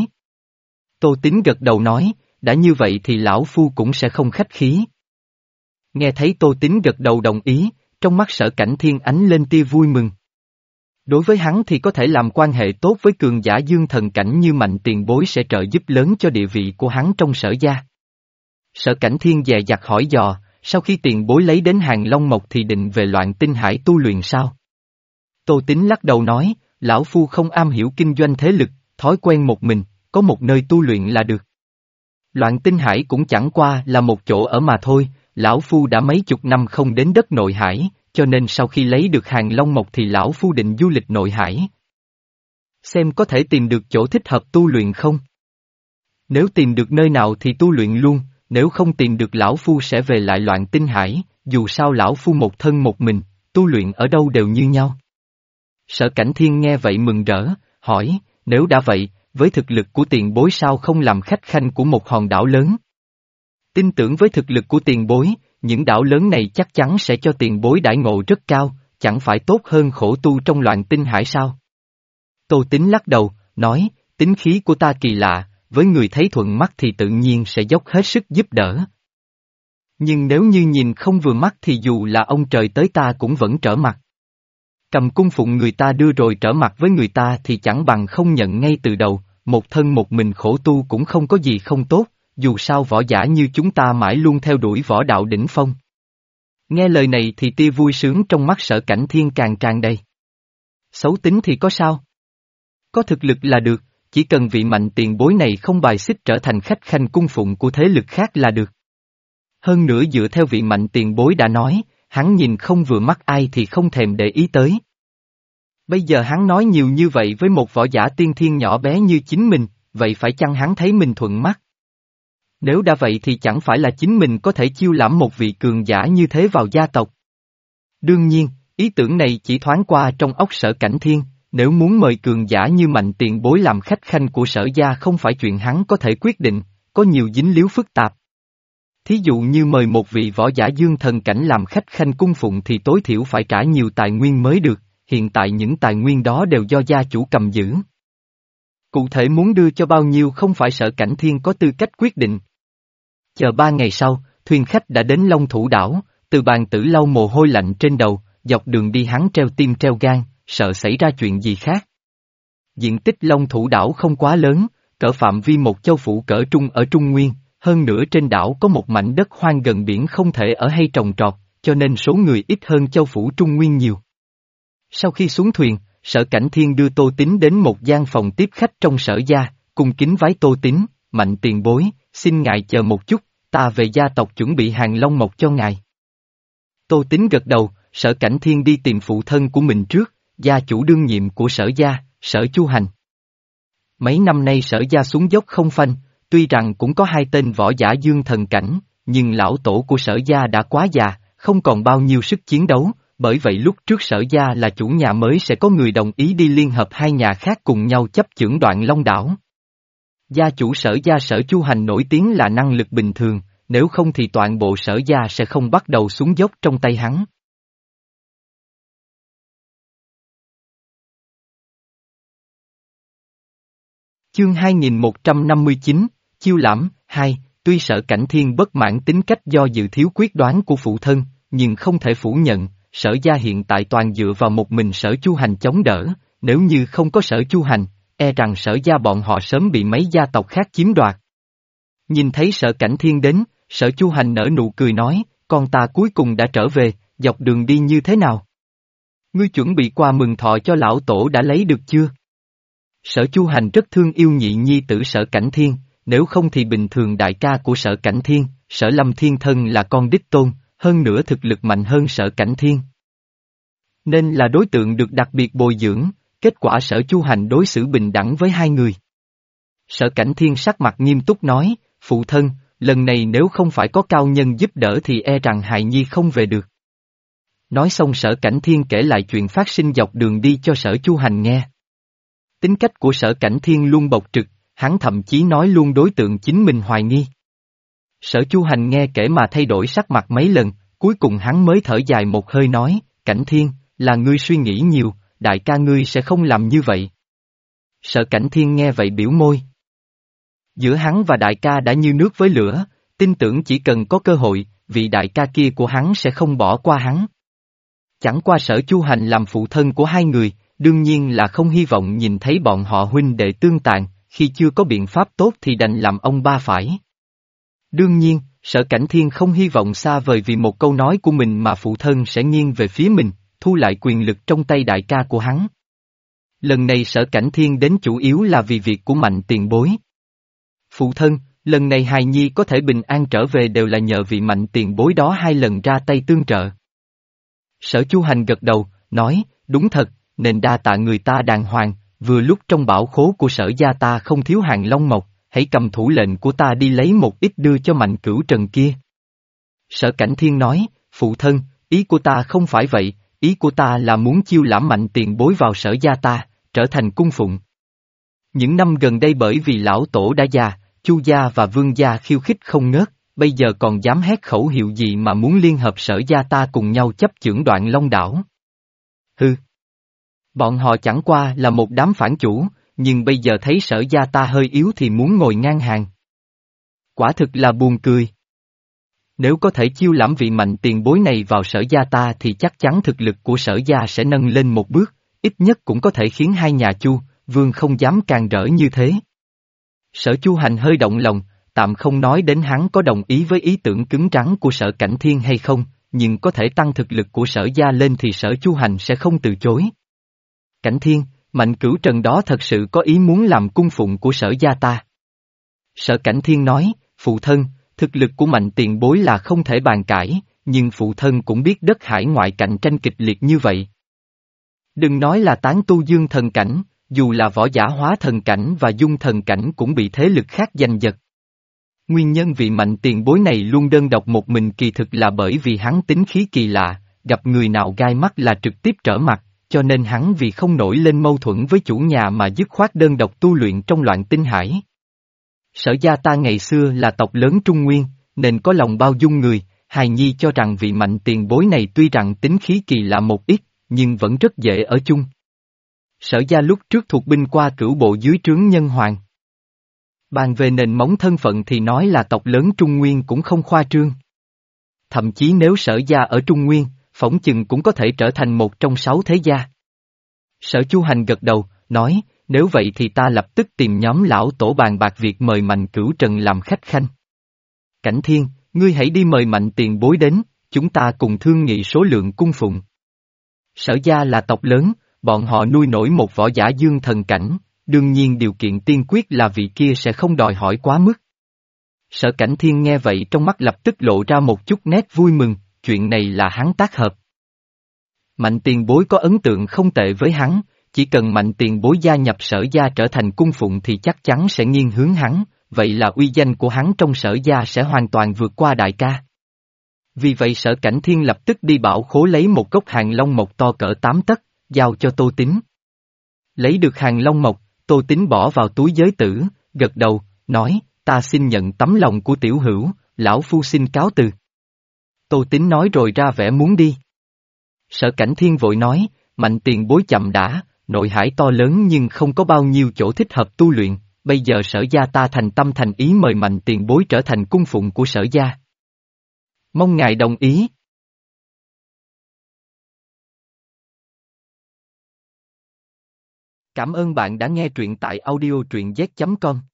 Tô Tín gật đầu nói, đã như vậy thì lão phu cũng sẽ không khách khí. Nghe thấy Tô Tín gật đầu đồng ý, trong mắt Sở Cảnh Thiên ánh lên tia vui mừng. Đối với hắn thì có thể làm quan hệ tốt với cường giả dương thần cảnh như Mạnh tiền bối sẽ trợ giúp lớn cho địa vị của hắn trong Sở gia. Sở Cảnh Thiên dè dặt hỏi dò, sau khi tiền bối lấy đến Hàng Long Mộc thì định về Loạn Tinh Hải tu luyện sao? Tô Tín lắc đầu nói, lão phu không am hiểu kinh doanh thế lực, thói quen một mình, có một nơi tu luyện là được. Loạn Tinh Hải cũng chẳng qua là một chỗ ở mà thôi, lão phu đã mấy chục năm không đến đất nội hải, cho nên sau khi lấy được Hàng Long Mộc thì lão phu định du lịch nội hải. Xem có thể tìm được chỗ thích hợp tu luyện không? Nếu tìm được nơi nào thì tu luyện luôn, nếu không tìm được lão phu sẽ về lại Loạn Tinh Hải, dù sao lão phu một thân một mình, tu luyện ở đâu đều như nhau. Sở Cảnh Thiên nghe vậy mừng rỡ, hỏi, nếu đã vậy, với thực lực của tiền bối sao không làm khách khanh của một hòn đảo lớn? Tin tưởng với thực lực của tiền bối, những đảo lớn này chắc chắn sẽ cho tiền bối đãi ngộ rất cao, chẳng phải tốt hơn khổ tu trong Loạn Tinh Hải sao? Tô Tín lắc đầu, nói, tính khí của ta kỳ lạ, với người thấy thuận mắt thì tự nhiên sẽ dốc hết sức giúp đỡ. Nhưng nếu như nhìn không vừa mắt thì dù là ông trời tới ta cũng vẫn trở mặt. Cầm cung phụng người ta đưa rồi trở mặt với người ta thì chẳng bằng không nhận ngay từ đầu, một thân một mình khổ tu cũng không có gì không tốt, dù sao võ giả như chúng ta mãi luôn theo đuổi võ đạo đỉnh phong. Nghe lời này thì tia vui sướng trong mắt Sở Cảnh Thiên càng tràn đầy. Xấu tính thì có sao? Có thực lực là được, chỉ cần vị Mạnh tiền bối này không bài xích trở thành khách khanh cung phụng của thế lực khác là được. Hơn nữa dựa theo vị Mạnh tiền bối đã nói, hắn nhìn không vừa mắt ai thì không thèm để ý tới. Bây giờ hắn nói nhiều như vậy với một võ giả tiên thiên nhỏ bé như chính mình, vậy phải chăng hắn thấy mình thuận mắt? Nếu đã vậy thì chẳng phải là chính mình có thể chiêu lãm một vị cường giả như thế vào gia tộc. Đương nhiên, ý tưởng này chỉ thoáng qua trong óc Sở Cảnh Thiên, nếu muốn mời cường giả như Mạnh tiền bối làm khách khanh của Sở gia không phải chuyện hắn có thể quyết định, có nhiều dính líu phức tạp. Thí dụ như mời một vị võ giả dương thần cảnh làm khách khanh cung phụng thì tối thiểu phải trả nhiều tài nguyên mới được, hiện tại những tài nguyên đó đều do gia chủ cầm giữ. Cụ thể muốn đưa cho bao nhiêu không phải Sở Cảnh Thiên có tư cách quyết định. Chờ ba ngày sau, thuyền khách đã đến Long Thủ đảo, Từ Bàn Tử lau mồ hôi lạnh trên đầu, dọc đường đi hắn treo tim treo gan, sợ xảy ra chuyện gì khác. Diện tích Long Thủ đảo không quá lớn, cỡ phạm vi một châu phủ cỡ trung ở Trung Nguyên, hơn nữa trên đảo có một mảnh đất hoang gần biển không thể ở hay trồng trọt, cho nên số người ít hơn châu phủ Trung Nguyên nhiều. Sau khi xuống thuyền, Sở Cảnh Thiên đưa Tô Tín đến một gian phòng tiếp khách trong Sở gia, cung kính vái Tô Tín, Mạnh tiền bối, xin ngài chờ một chút, ta về gia tộc chuẩn bị Hàng Long Mộc cho ngài. Tô Tín gật đầu, Sở Cảnh Thiên đi tìm phụ thân của mình trước, gia chủ đương nhiệm của Sở gia, Sở Chu Hành. Mấy năm nay Sở gia xuống dốc không phanh, tuy rằng cũng có hai tên võ giả dương thần cảnh, nhưng lão tổ của Sở gia đã quá già, không còn bao nhiêu sức chiến đấu, bởi vậy lúc trước Sở gia là chủ nhà mới sẽ có người đồng ý đi liên hợp hai nhà khác cùng nhau chấp chưởng Đoạn Long đảo. Gia chủ Sở gia Sở Chu Hành nổi tiếng là năng lực bình thường, nếu không thì toàn bộ Sở gia sẽ không bắt đầu xuống dốc trong tay hắn. Chương hai nghìn một trăm năm mươi chín, Chiêu Lãm, hai, tuy Sở Cảnh Thiên bất mãn tính cách do dự thiếu quyết đoán của phụ thân, nhưng không thể phủ nhận, Sở gia hiện tại toàn dựa vào một mình Sở Chu Hành chống đỡ, nếu như không có Sở Chu Hành, e rằng Sở gia bọn họ sớm bị mấy gia tộc khác chiếm đoạt. Nhìn thấy Sở Cảnh Thiên đến, Sở Chu Hành nở nụ cười nói, con ta cuối cùng đã trở về, dọc đường đi như thế nào? Ngươi chuẩn bị quà mừng thọ cho lão tổ đã lấy được chưa? Sở Chu Hành rất thương yêu nhị nhi tử Sở Cảnh Thiên, nếu không thì bình thường đại ca của Sở Cảnh Thiên, Sở Lâm Thiên Thân là con đích tôn, hơn nữa thực lực mạnh hơn Sở Cảnh Thiên. Nên là đối tượng được đặc biệt bồi dưỡng, kết quả Sở Chu Hành đối xử bình đẳng với hai người. Sở Cảnh Thiên sắc mặt nghiêm túc nói, phụ thân, lần này nếu không phải có cao nhân giúp đỡ thì e rằng hài nhi không về được. Nói xong Sở Cảnh Thiên kể lại chuyện phát sinh dọc đường đi cho Sở Chu Hành nghe. Tính cách của Sở Cảnh Thiên luôn bộc trực, hắn thậm chí nói luôn đối tượng chính mình hoài nghi. Sở Chu Hành nghe kể mà thay đổi sắc mặt mấy lần, cuối cùng hắn mới thở dài một hơi nói, Cảnh Thiên, là ngươi suy nghĩ nhiều, đại ca ngươi sẽ không làm như vậy. Sở Cảnh Thiên nghe vậy biểu môi. Giữa hắn và đại ca đã như nước với lửa, tin tưởng chỉ cần có cơ hội, vị đại ca kia của hắn sẽ không bỏ qua hắn. Chẳng qua Sở Chu Hành làm phụ thân của hai người, đương nhiên là không hy vọng nhìn thấy bọn họ huynh đệ tương tàn, khi chưa có biện pháp tốt thì đành làm ông ba phải. Đương nhiên, Sở Cảnh Thiên không hy vọng xa vời vì một câu nói của mình mà phụ thân sẽ nghiêng về phía mình, thu lại quyền lực trong tay đại ca của hắn. Lần này Sở Cảnh Thiên đến chủ yếu là vì việc của Mạnh tiền bối. Phụ thân, lần này hài nhi có thể bình an trở về đều là nhờ vị Mạnh tiền bối đó hai lần ra tay tương trợ. Sở Chu Hành gật đầu, nói, đúng thật, nên đa tạ người ta đàng hoàng, vừa lúc trong bảo khố của Sở gia ta không thiếu hàng long mộc, hãy cầm thủ lệnh của ta đi lấy một ít đưa cho Mạnh Cửu Trần kia. Sở Cảnh Thiên nói, phụ thân, ý của ta không phải vậy, ý của ta là muốn chiêu lãm Mạnh tiền bối vào Sở gia ta, trở thành cung phụng. Những năm gần đây bởi vì lão tổ đã già, Chu gia và Vương gia khiêu khích không ngớt, bây giờ còn dám hét khẩu hiệu gì mà muốn liên hợp Sở gia ta cùng nhau chấp chưởng Đoạn Long đảo. Hừ. Bọn họ chẳng qua là một đám phản chủ, nhưng bây giờ thấy Sở gia ta hơi yếu thì muốn ngồi ngang hàng. Quả thực là buồn cười. Nếu có thể chiêu lãm vị Mạnh tiền bối này vào Sở gia ta thì chắc chắn thực lực của Sở gia sẽ nâng lên một bước, ít nhất cũng có thể khiến hai nhà Chu, Vương không dám càng rỡ như thế. Sở Chu Hành hơi động lòng, tạm không nói đến hắn có đồng ý với ý tưởng cứng rắn của Sở Cảnh Thiên hay không, nhưng có thể tăng thực lực của Sở gia lên thì Sở Chu Hành sẽ không từ chối. Cảnh Thiên, Mạnh Cửu Trần đó thật sự có ý muốn làm cung phụng của Sở gia ta. Sở Cảnh Thiên nói, phụ thân, thực lực của Mạnh tiền bối là không thể bàn cãi, nhưng phụ thân cũng biết đất hải ngoại cạnh tranh kịch liệt như vậy. Đừng nói là tán tu dương thần cảnh, dù là võ giả hóa thần cảnh và dung thần cảnh cũng bị thế lực khác giành giật. Nguyên nhân vị Mạnh tiền bối này luôn đơn độc một mình kỳ thực là bởi vì hắn tính khí kỳ lạ, gặp người nào gai mắt là trực tiếp trở mặt, cho nên hắn vì không nổi lên mâu thuẫn với chủ nhà mà dứt khoát đơn độc tu luyện trong Loạn Tinh Hải. Sở gia ta ngày xưa là tộc lớn Trung Nguyên, nên có lòng bao dung người, hài nhi cho rằng vị Mạnh tiền bối này tuy rằng tính khí kỳ lạ một ít, nhưng vẫn rất dễ ở chung. Sở gia lúc trước thuộc binh qua cửu bộ dưới trướng Nhân Hoàng. Bàn về nền móng thân phận thì nói là tộc lớn Trung Nguyên cũng không khoa trương. Thậm chí nếu Sở gia ở Trung Nguyên, phỏng chừng cũng có thể trở thành một trong sáu thế gia. Sở Chu Hành gật đầu, nói, nếu vậy thì ta lập tức tìm nhóm lão tổ bàn bạc việc mời Mạnh Cửu Trần làm khách khanh. Cảnh Thiên, ngươi hãy đi mời Mạnh tiền bối đến, chúng ta cùng thương nghị số lượng cung phụng. Sở gia là tộc lớn, bọn họ nuôi nổi một võ giả dương thần cảnh, đương nhiên điều kiện tiên quyết là vị kia sẽ không đòi hỏi quá mức. Sở Cảnh Thiên nghe vậy trong mắt lập tức lộ ra một chút nét vui mừng, chuyện này là hắn tác hợp. Mạnh tiền bối có ấn tượng không tệ với hắn, chỉ cần Mạnh tiền bối gia nhập Sở gia trở thành cung phụng thì chắc chắn sẽ nghiêng hướng hắn, vậy là uy danh của hắn trong Sở gia sẽ hoàn toàn vượt qua đại ca. Vì vậy Sở Cảnh Thiên lập tức đi bảo khố lấy một gốc hàng long mộc to cỡ tám tấc, giao cho Tô Tín. Lấy được hàng long mộc, Tô Tín bỏ vào túi giới tử, gật đầu, nói, ta xin nhận tấm lòng của tiểu hữu, lão phu xin cáo từ. Tô Tín nói rồi ra vẻ muốn đi. Sở Cảnh Thiên vội nói, Mạnh tiền bối chậm đã, nội hải to lớn nhưng không có bao nhiêu chỗ thích hợp tu luyện, bây giờ Sở gia ta thành tâm thành ý mời Mạnh tiền bối trở thành cung phụng của Sở gia. Mong ngài đồng ý. Cảm ơn bạn đã nghe truyện tại audio truyện z chấm com.